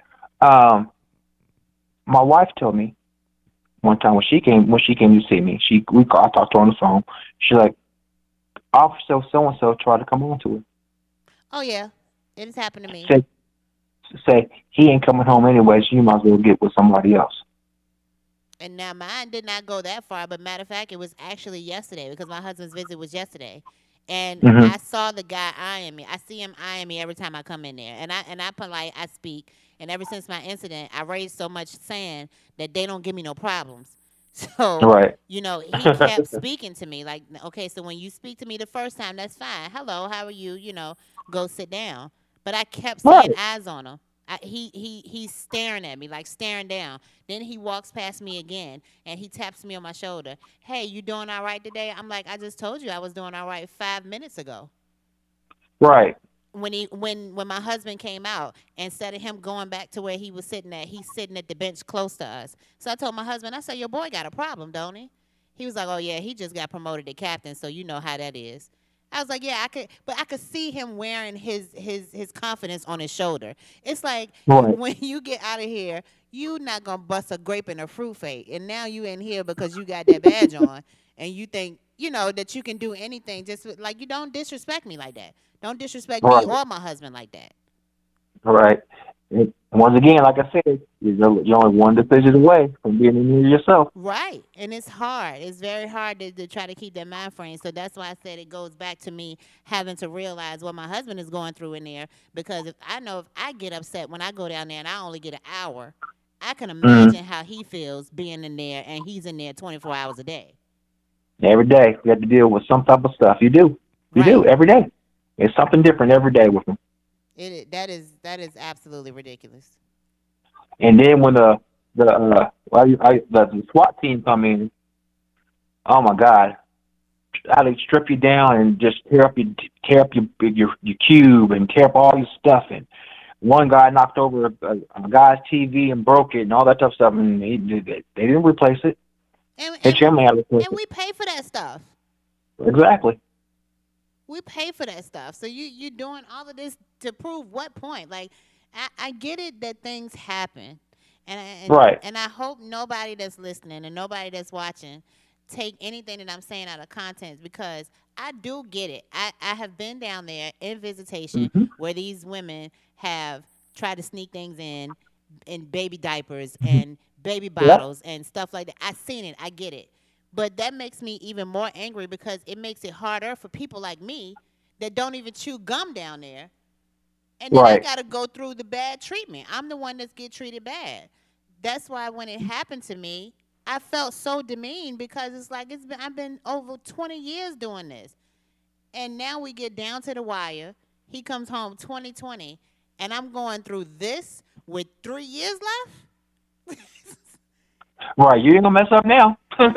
My wife told me one time when she came to see me, I talked to her on the phone. She's like, Officer so-and-so tried to come on to her. Oh, yeah. It has happened to me. Say, he ain't coming home anyway, so you might as well get with somebody else. And now mine did not go that far, but matter of fact, it was actually yesterday because my husband's visit was yesterday. And I saw the guy eyeing me. I see him eyeing me every time I come in there. And I speak. And ever since my incident, I raised so much sand that they don't give me no problems. So, he kept speaking to me like, okay, so when you speak to me the first time, that's fine. Hello, how are you? Go sit down. But I kept saying eyes on him. He's staring at me, like staring down. Then he walks past me again, and he taps me on my shoulder. Hey, you doing all right today? I'm like, I just told you I was doing all right 5 minutes ago. Right. When my husband came out, instead of him going back to where he was sitting at, he's sitting at the bench close to us. So I told my husband, I said, your boy got a problem, don't he? He was like, oh, yeah, he just got promoted to captain, so you know how that is. I was like, yeah, I could see him wearing his confidence on his shoulder. It's like when you get out of here, you not gonna bust a grape in a fruit fate, and now you in here because you got that badge on, and you think that you can do anything. Just like you don't disrespect me like that. Don't disrespect me or my husband like that. All right. And once again, like I said, you're only one decision away from being in here yourself. Right. And it's hard. It's very hard to try to keep that mind frame. So that's why I said it goes back to me having to realize what my husband is going through in there. Because if I get upset when I go down there and I only get an hour, I can imagine how he feels being in there and he's in there 24 hours a day. Every day you have to deal with some type of stuff. You do. You do every day. It's something different every day with him. That is absolutely ridiculous. And then when the SWAT team come in, oh my God, how they strip you down and just tear up your cube and tear up all your stuff. And one guy knocked over a guy's TV and broke it and all that tough stuff, and they didn't replace it. And we pay for that stuff. Exactly. We pay for that stuff. So you doing all of this to prove what point? Like, I get it that things happen. And I hope nobody that's listening and nobody that's watching take anything that I'm saying out of context because I do get it. I have been down there in visitation where these women have tried to sneak things in baby diapers and baby bottles and stuff like that. I've seen it. I get it. But that makes me even more angry because it makes it harder for people like me that don't even chew gum down there. And then I got to go through the bad treatment. I'm the one that's get treated bad. That's why when it happened to me, I felt so demeaned because it's like I've been over 20 years doing this. And now we get down to the wire. He comes home 2020, and I'm going through this with 3 years left? Right, you ain't gonna mess up now.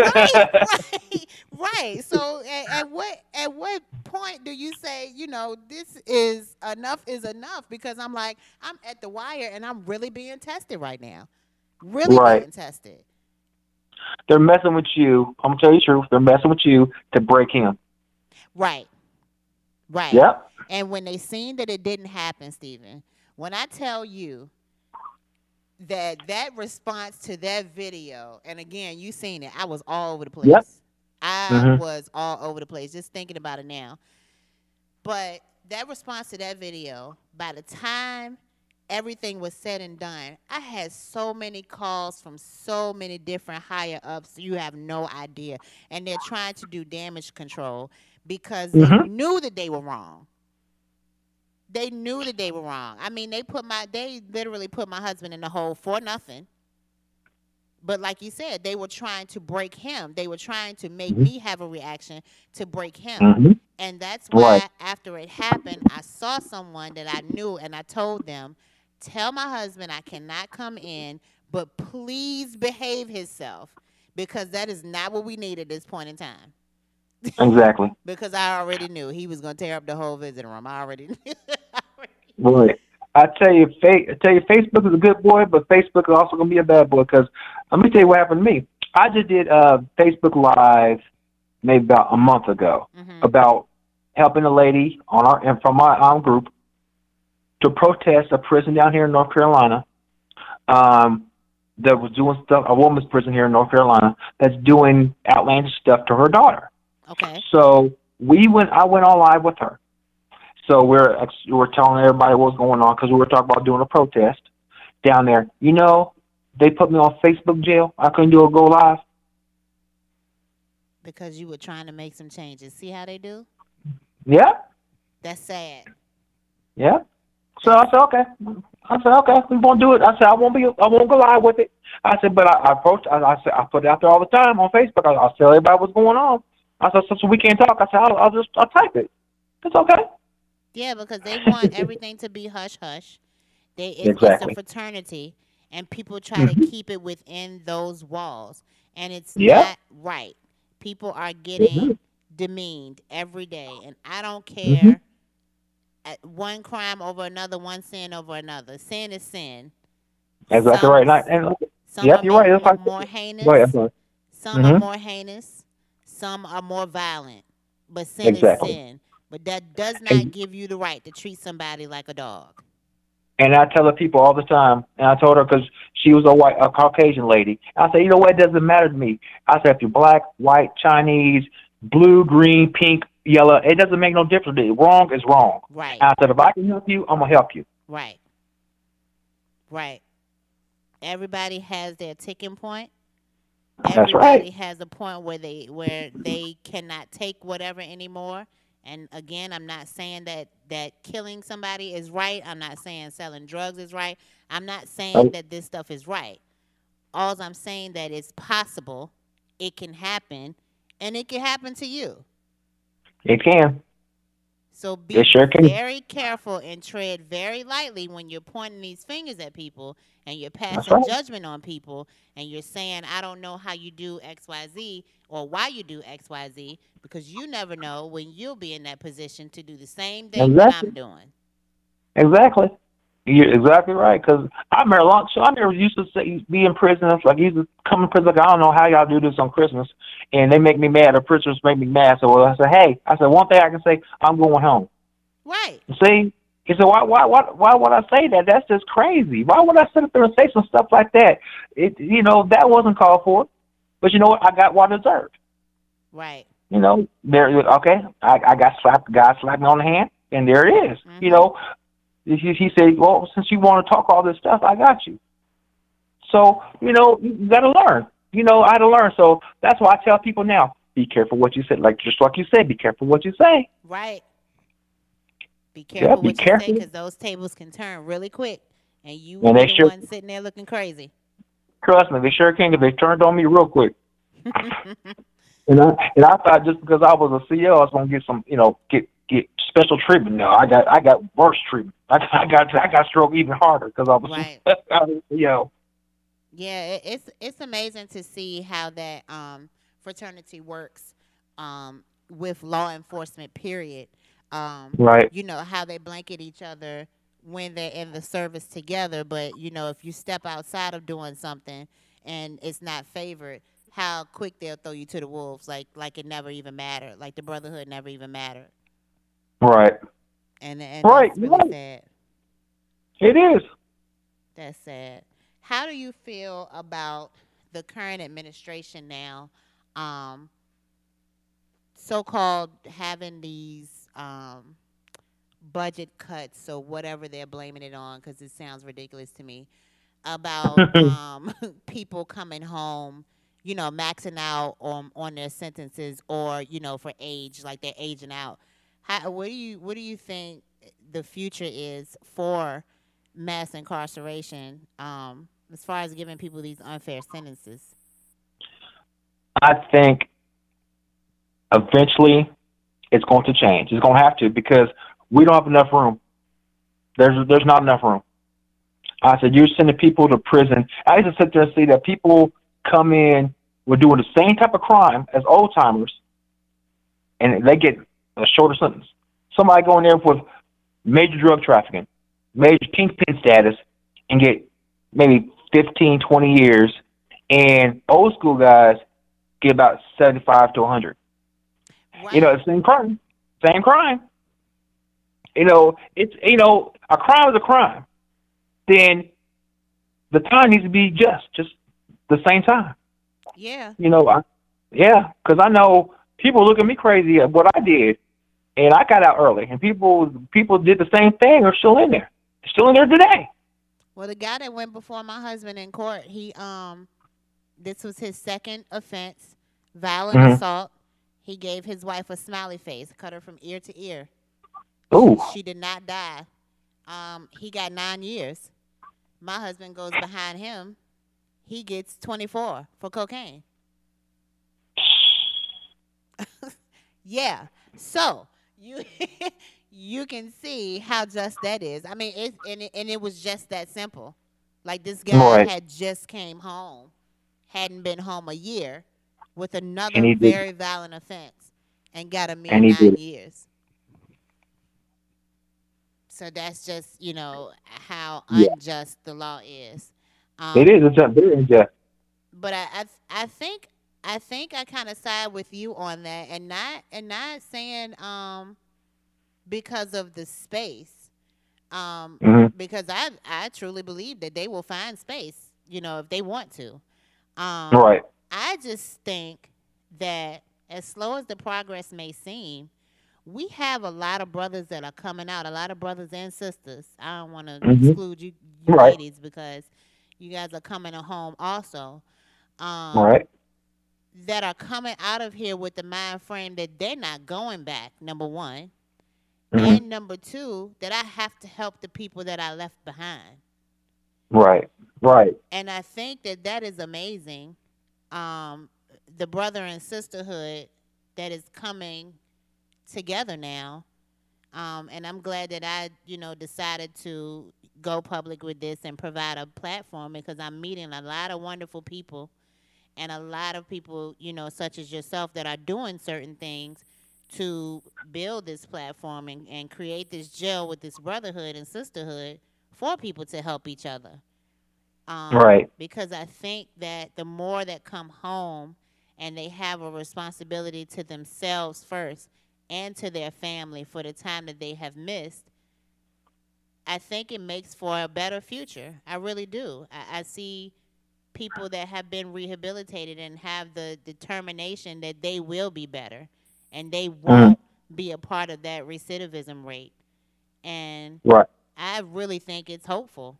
Right. So at what point do you say, this is enough? Because I'm at the wire and I'm really being tested right now. Really being tested. They're messing with you. I'm gonna tell you the truth. They're messing with you to break him. Right. Yep. And when they seen that it didn't happen, Stephen, when I tell you that response to that video, and again, you seen it. I was all over the place. Yep. I was all over the place just thinking about it now. But that response to that video, by the time everything was said and done, I had so many calls from so many different higher ups. You have no idea. And they're trying to do damage control because they knew that they were wrong. They knew that they were wrong. I mean, they literally put my husband in the hole for nothing. But like you said, they were trying to break him. They were trying to make me have a reaction to break him. And that's why after it happened, I saw someone that I knew and I told them, tell my husband I cannot come in, but please behave himself because that is not what we need at this point in time. Exactly. Because I already knew he was going to tear up the whole visiting room. I already knew. Boy, I tell you, Facebook is a good boy, but Facebook is also going to be a bad boy because let me tell you what happened to me. I just did Facebook Live maybe about a month ago about helping a lady from my own group to protest a prison down here in North Carolina that was doing stuff, a woman's prison here in North Carolina that's doing outlandish stuff to her daughter. Okay. So I went on live with her. So we're telling everybody what's going on because we were talking about doing a protest down there. You know, they put me on Facebook jail. I couldn't go live. Because you were trying to make some changes. See how they do? Yeah. That's sad. Yeah. So I said, okay. We won't do it. I said, I won't go live with it. I said, but I put it out there all the time on Facebook. I'll tell everybody what's going on. I said, so we can't talk. I said, I'll type it. It's okay. Yeah, because they want everything to be hush-hush. It's a fraternity, and people try to keep it within those walls. And it's not right. People are getting demeaned every day. And I don't care. One crime over another, one sin over another. Sin is sin. Exactly right. Some are more heinous. Some are more heinous. Some are more violent. But sin is sin. But that does not give you the right to treat somebody like a dog. And I tell the people all the time, and I told her because she was a Caucasian lady. I said, you know what? It doesn't matter to me. I said, if you're black, white, Chinese, blue, green, pink, yellow, it doesn't make no difference. Wrong is wrong. Right. I said, if I can help you, I'm going to help you. Right. Everybody has their ticking point. Everybody has a point where they cannot take whatever anymore. And again, I'm not saying that killing somebody is right. I'm not saying selling drugs is right. I'm not saying that this stuff is right. All I'm saying that it's possible, it can happen, and it can happen to you. It can. So be very careful and tread very lightly when you're pointing these fingers at people and you're passing judgment on people and you're saying, I don't know how you do XYZ or why you do XYZ, because you never know when you'll be in that position to do the same thing that I'm doing. Exactly. You're exactly right. Because I never used to be in prison. Like, used to come in prison. Like, I don't know how y'all do this on Christmas. And they make me mad. The prisoners make me mad. So I said, one thing I can say, I'm going home. Right. See? He said, why would I say that? That's just crazy. Why would I sit up there and say some stuff like that? That wasn't called for. But you know what? I got what I deserved. Right. I got slapped. The guy slapped me on the hand, and there it is. He said, well, since you want to talk all this stuff, I got you. So, you got to learn. I had to learn. So that's why I tell people now, be careful what you say. Just like you said, be careful what you say. Right. Be careful what you say, because those tables can turn really quick. And you will be the one sitting there looking crazy. Trust me, they sure can, because they turned on me real quick. And I thought just because I was a CEO, I was going to get some, get special treatment. No, I got worse treatment. I got stroke even harder because I was CEO. Yeah, it's amazing to see how that fraternity works with law enforcement. Period. Right. How they blanket each other when they're in the service together, but if you step outside of doing something and it's not favored, how quick they'll throw you to the wolves, like it never even mattered, like the brotherhood never even mattered. Right. And that's really sad. It is. That's sad. How do you feel about the current administration now, um, so-called having these budget cuts or whatever they're blaming it on? Because it sounds ridiculous to me. About people coming home, maxing out on their sentences, or for age, like they're aging out. What do you think the future is for mass incarceration, as far as giving people these unfair sentences? I think eventually it's going to change. It's going to have to because we don't have enough room. There's not enough room. I said, you're sending people to prison. I used to sit there and see that people come in, were doing the same type of crime as old timers, and they get a shorter sentence. Somebody going there with major drug trafficking, major kingpin status, and get maybe 15, 20 years, and old school guys get about 75 to 100. Wow. It's same crime. Same crime. It's, a crime is a crime. Then the time needs to be just the same time. Yeah. Because I know people look at me crazy at what I did, and I got out early, and people did the same thing, are still in there, today. Well, the guy that went before my husband in court, this was his second offense, violent assault. He gave his wife a smiley face, cut her from ear to ear. Ooh. She did not die. He got 9 years. My husband goes behind him. He gets 24 for cocaine. Yeah. So you can see how just that is. I mean, it was just that simple. Like, this guy had just came home, hadn't been home a year, with another very violent offense, and got a mere 9 years. So that's just, how unjust the law is. It is. It's very unjust. But I think I kind of side with you on that, and not saying because of the space, because I truly believe that they will find space, if they want to. Right. I just think that as slow as the progress may seem, we have a lot of brothers that are coming out, a lot of brothers and sisters. I don't want to exclude you ladies, because you guys are coming home also. Right. That are coming out of here with the mind frame that they're not going back, number one. And number two, that I have to help the people that I left behind. Right. And I think that is amazing. The brother and sisterhood that is coming together now. And I'm glad that I, decided to go public with this and provide a platform, because I'm meeting a lot of wonderful people, and a lot of people, such as yourself, that are doing certain things to build this platform and create this gel with this brotherhood and sisterhood for people to help each other. Right. Because I think that the more that come home and they have a responsibility to themselves first and to their family for the time that they have missed, I think it makes for a better future. I really do. I see people that have been rehabilitated and have the determination that they will be better and they won't be a part of that recidivism rate. And I really think it's hopeful.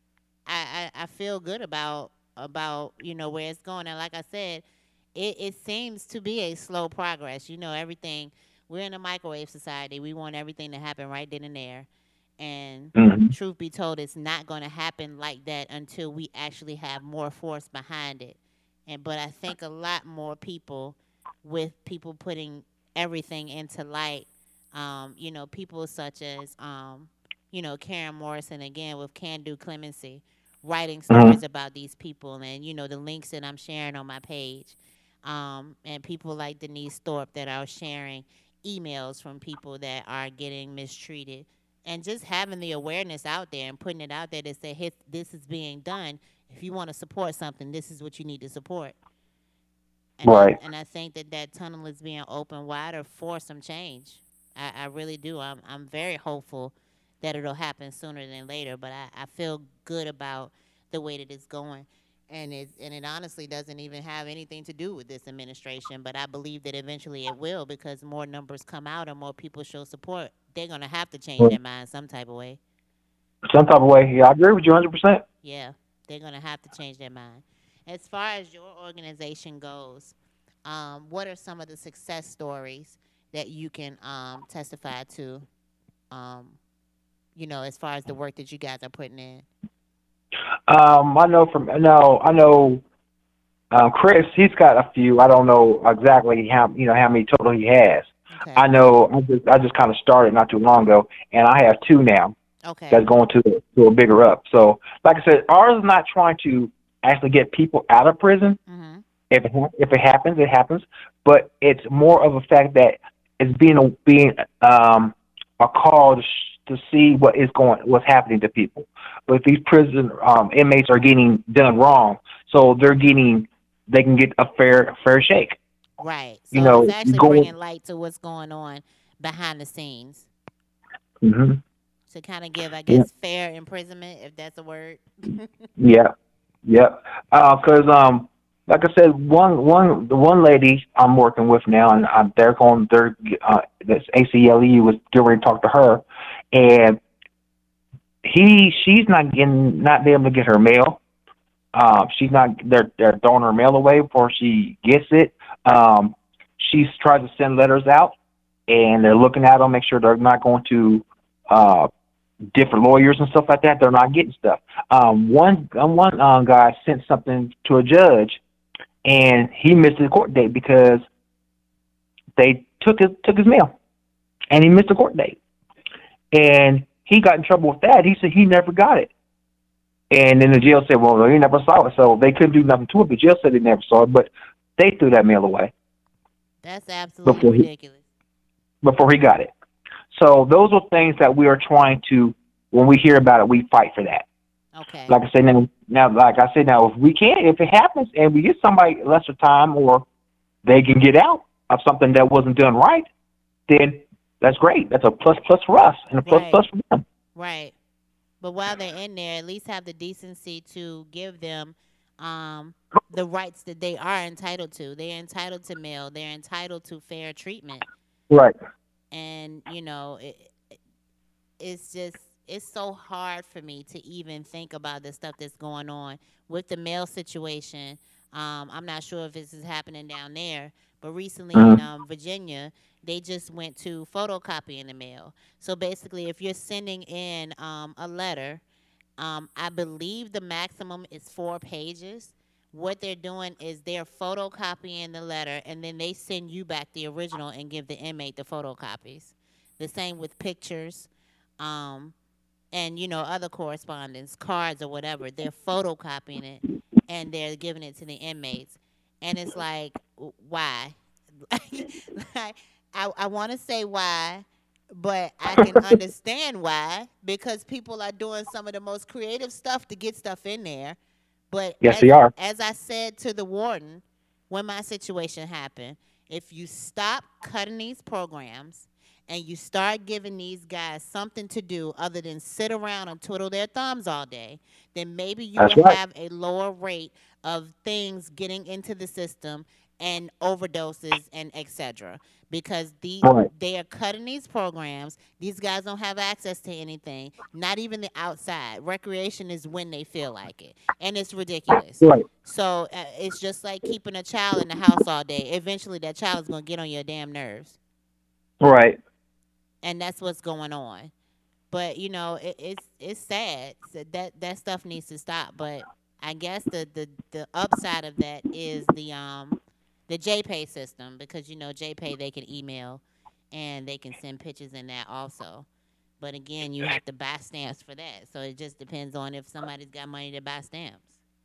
I feel good about where it's going. And like I said, it seems to be a slow progress. Everything, we're in a microwave society. We want everything to happen right then and there. And truth be told, it's not going to happen like that until we actually have more force behind it. But I think a lot more people, with people putting everything into light, people such as, Karen Morrison, again, with Can Do Clemency, writing stories about these people, and, the links that I'm sharing on my page, and people like Denise Thorpe that are sharing emails from people that are getting mistreated. And just having the awareness out there and putting it out there to say, hey, this is being done. If you want to support something, this is what you need to support. And I think that tunnel is being opened wider for some change. I really do. I'm very hopeful that it'll happen sooner than later. But I feel good about the way that it's going. And it honestly doesn't even have anything to do with this administration, but I believe that eventually it will because more numbers come out and more people show support. They're gonna have to change Well, their mind some type of way. some type of way. Yeah, I agree with you 100%. Yeah, they're gonna have to change their mind. As far as your organization goes, what are some of the success stories that you can testify to? Um, as far as the work that you guys are putting in. I know Chris. He's got a few. I don't know exactly how many total he has. Okay. I know. I just kind of started not too long ago, and I have two now. Okay. That's going to a bigger up. So, like I said, ours is not trying to actually get people out of prison. Mm-hmm. If it happens, it happens. But it's more of a fact that it's being a call to see what's happening to people. But these prison inmates are getting done wrong, so they can get a fair shake. Right. You So it's know, actually going. bringing light to what's going on behind the scenes Hmm. to kind of give, I Yeah, guess, fair imprisonment, if that's a word. yeah, yeah. Because like I said, the one lady I'm working with now, and this ACLE was getting ready to talk to her, and she's not being able to get her mail. She's not. They're throwing her mail away before she gets it. She's tried to send letters out, and they're looking at them, make sure they're not going to uh, different lawyers and stuff like that. They're not getting stuff. One guy sent something to a judge, and he missed the court date because they took his mail, and he missed the court date, and he got in trouble with that. He said he never got it. And then the jail said, well, he never saw it, so they couldn't do nothing to it. The jail said they never saw it, but they threw that mail away That's absolutely before he ridiculous. before he got it. So those are things that we are trying to, when we hear about it, we fight for that. Okay. Like I said now, if it happens and we get somebody lesser time or they can get out of something that wasn't done right, then that's great. That's a plus for us and a plus Right. for them. Right. But while they're in there, at least have the decency to give them the rights that they are entitled to. They're entitled to mail. They're entitled to fair treatment. Right. And it's just it's so hard for me to even think about the stuff that's going on with the mail situation. I'm not sure if this is happening down there, but recently in Mhm. Virginia, they just went to photocopying the mail. So basically, if you're sending in a letter, I believe the maximum is 4 pages. What they're doing is they're photocopying the letter, and then they send you back the original and give the inmate the photocopies. The same with pictures, um, and other correspondence, cards or whatever. They're photocopying it, and they're giving it to the inmates. And it's like, why? Like, I want to say why, but I can understand why because people are doing some of the most creative stuff to get stuff in there. But Yes, they are. as I said to the warden when my situation happened, if you stop cutting these programs and you start giving these guys something to do other than sit around and twiddle their thumbs all day, then maybe you That's will right. have a lower rate of things getting into the system and overdoses and etc. Because Right. they are cutting these programs. These guys don't have access to anything, not even the outside. Recreation is when they feel like it, and it's ridiculous. Right. So it's just like keeping a child in the house all day. Eventually, that child is gonna get on your damn nerves, Right. and that's what's going on. But it's sad. So that stuff needs to stop. But I guess the upside of that is the JPay system because JPay they can email and they can send pictures in that also. But again, you have to buy stamps for that. So it just depends on if somebody's got money to buy stamps.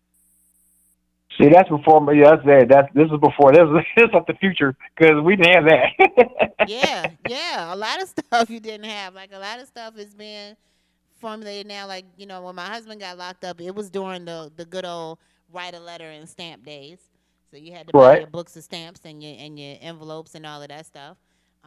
See, that's before. Yeah, this is before. This is like the future because we didn't have that. Yeah. A lot of stuff you didn't have. Like a lot of stuff is being formulated now. Like when my husband got locked up, it was during the good old write a letter and stamp days. So you had to buy Right. your books of stamps and your envelopes and all of that stuff.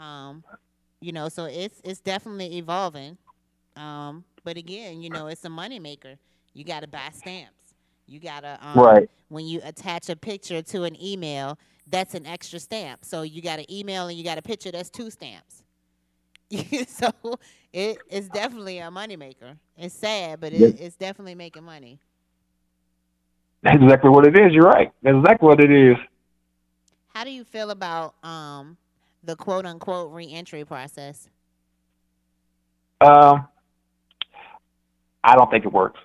So it's definitely evolving. But again, it's a money maker. You got to buy stamps. You gotta Right. when you attach a picture to an email, that's an extra stamp. So you got an email and you got a picture, that's 2 stamps. So it's definitely a moneymaker. It's sad, but Yes. it's definitely making money. That's exactly what it is. You're right. That's exactly what it is. How do you feel about the quote unquote reentry process? I don't think it works.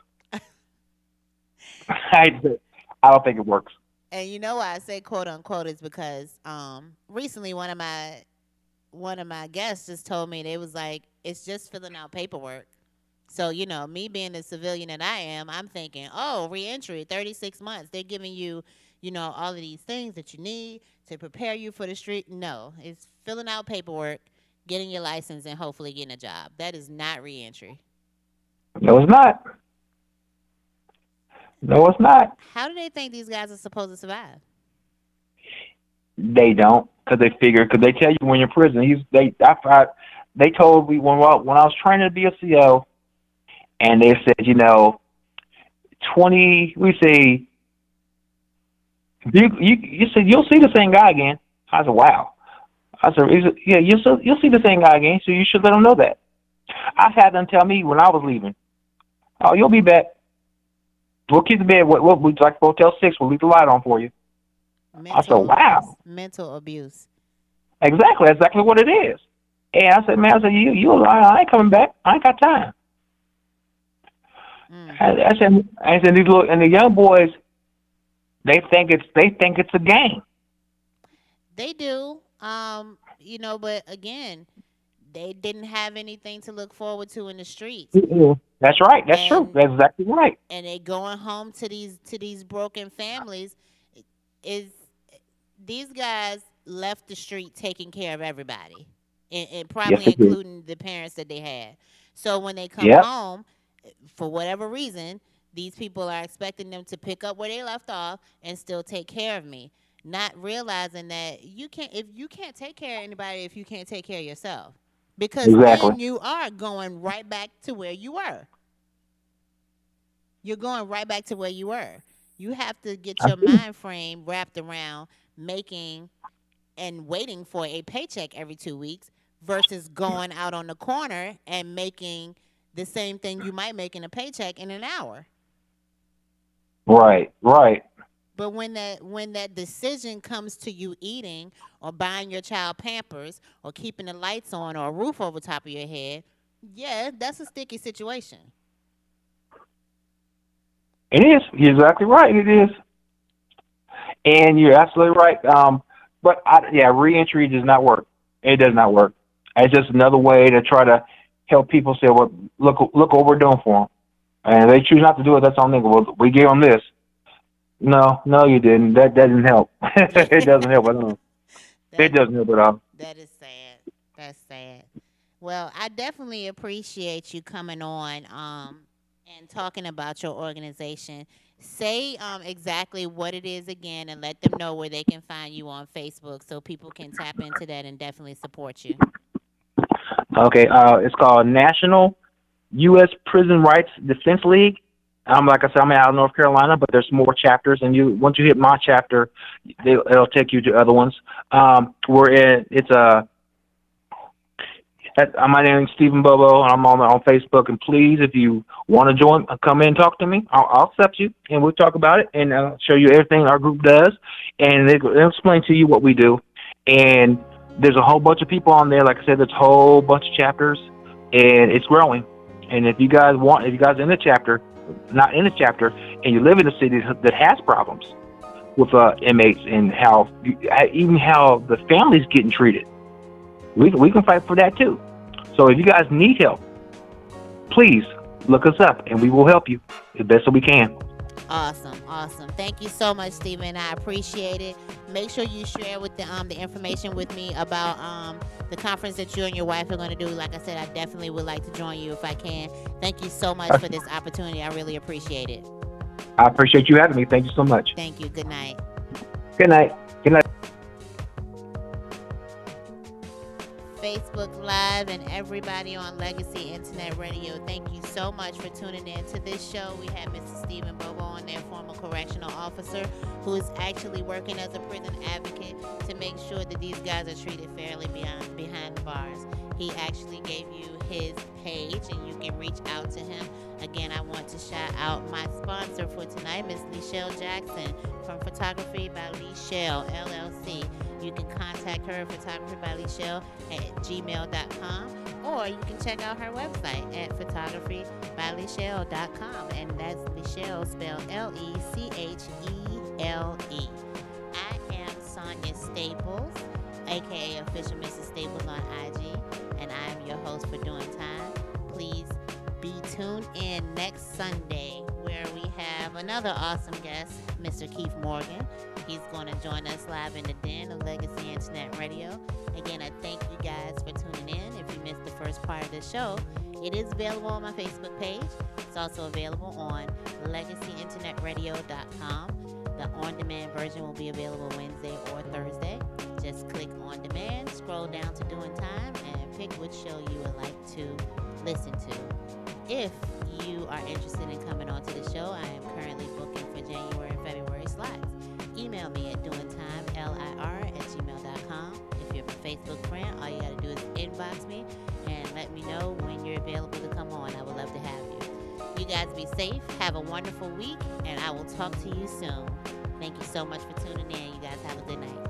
I don't think it works. And you know why I say quote unquote is because recently one of my guests just told me they was like, it's just filling out paperwork. So, me being the civilian that I am, I'm thinking, oh, reentry, 36 months. They're giving you, all of these things that you need to prepare you for the street. No, it's filling out paperwork, getting your license, and hopefully getting a job. That is not reentry. No, it's not. No, it's not. How do they think these guys are supposed to survive? They don't, because they tell you when you're in prison. They told me when I was training to be a CO, and they said, 20. We say you said you'll see the same guy again. I said, wow. I said, yeah, you'll see the same guy again. So you should let them know that. I've had them tell me when I was leaving, oh, you'll be back. We'll keep the bed. We'd like to go till 6. We'll leave the light on for you. I said, wow. Mental abuse. Exactly. That's exactly what it is. And I said, man, I ain't coming back. I ain't got time. I said, these little, and the young boys, they think it's a game. They do. But again, they didn't have anything to look forward to in the streets. That's right. That's true. That's exactly right. And they going home to these broken families. These guys left the street taking care of everybody, and probably including the parents that they had. So when they come home, for whatever reason, these people are expecting them to pick up where they left off and still take care of me, not realizing that you can't take care of anybody if you can't take care of yourself. Because then you are going right back to where you were. You're going right back to where you were. You have to get your mind frame wrapped around making and waiting for a paycheck every 2 weeks versus going out on the corner and making the same thing you might make in a paycheck in an hour. Right. But when that decision comes to you eating or buying your child Pampers or keeping the lights on or a roof over top of your head, yeah, that's a sticky situation. It is. You're exactly right. It is. And you're absolutely right. Reentry does not work. It does not work. It's just another way to try to help people say, well, look what we're doing for them. And if they choose not to do it, that's on them. Well, we gave them this. No, you didn't. That doesn't help. It doesn't help at all. It doesn't help at all. That is sad. That's sad. Well, I definitely appreciate you coming on and talking about your organization. Say exactly what it is again and let them know where they can find you on Facebook so people can tap into that and definitely support you. Okay, it's called National U.S. Prison Rights Defense League. Like I said, I'm out of North Carolina, but there's more chapters, and once you hit my chapter, it'll take you to other ones. My name is Stephen Bobo, and I'm on Facebook. And please, if you want to join, come in and talk to me. I'll accept you, and we'll talk about it, and I'll show you everything our group does, and they'll explain to you what we do. And there's a whole bunch of people on there. Like I said, there's a whole bunch of chapters, and it's growing. And if you guys are in the chapter, not in the chapter, and you live in a city that has problems with inmates and how the family's getting treated, we can fight for that too. So if you guys need help, please look us up, and we will help you the best that we can. Awesome. Thank you so much, Stephen. I appreciate it. Make sure you share with the information with me about the conference that you and your wife are going to do. Like I said, I definitely would like to join you if I can. Thank you so much for this opportunity. I really appreciate it. I appreciate you having me. Thank you so much. Thank you. Good night. Good night. Good night. Facebook Live, and everybody on Legacy Internet Radio. Thank you so much for tuning in to this show. We have Mr. Stephen Bobo on there, former correctional officer, who is actually working as a prison advocate to make sure that these guys are treated fairly behind the bars. He actually gave you his page, and you can reach out to him. Again, I want to shout out my sponsor for tonight, Miss Lichelle Jackson from Photography by Lichelle, LLC. You can contact her at photographybylichelle@gmail.com, or you can check out her website at photographybylichelle.com, and that's Lichelle spelled L-E-C-H-E-L-E. I am Sonia Staples, aka Official Mrs. Staples on IG, and I am your host for Doing Time. Please be tuned in next Sunday, where we have another awesome guest, Mr. Keith Morgan. He's going to join us live in the den of Legacy Internet Radio. Again, I thank you guys for tuning in. If you missed the first part of the show, it is available on my Facebook page. It's also available on legacyinternetradio.com. The on-demand version will be available Wednesday or Thursday. Just click on demand, scroll down to Doing Time, and pick which show you would like to listen to. If you are interested in coming onto the show, I am currently booking for January and February slots. Email me at doingtimelir@gmail.com. If you're a Facebook friend, all you got to do is inbox me and let me know when you're available to come on. I would love to have you. You guys be safe. Have a wonderful week, and I will talk to you soon. Thank you so much for tuning in. You guys have a good night.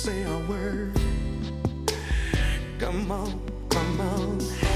say a word. Come on, come on.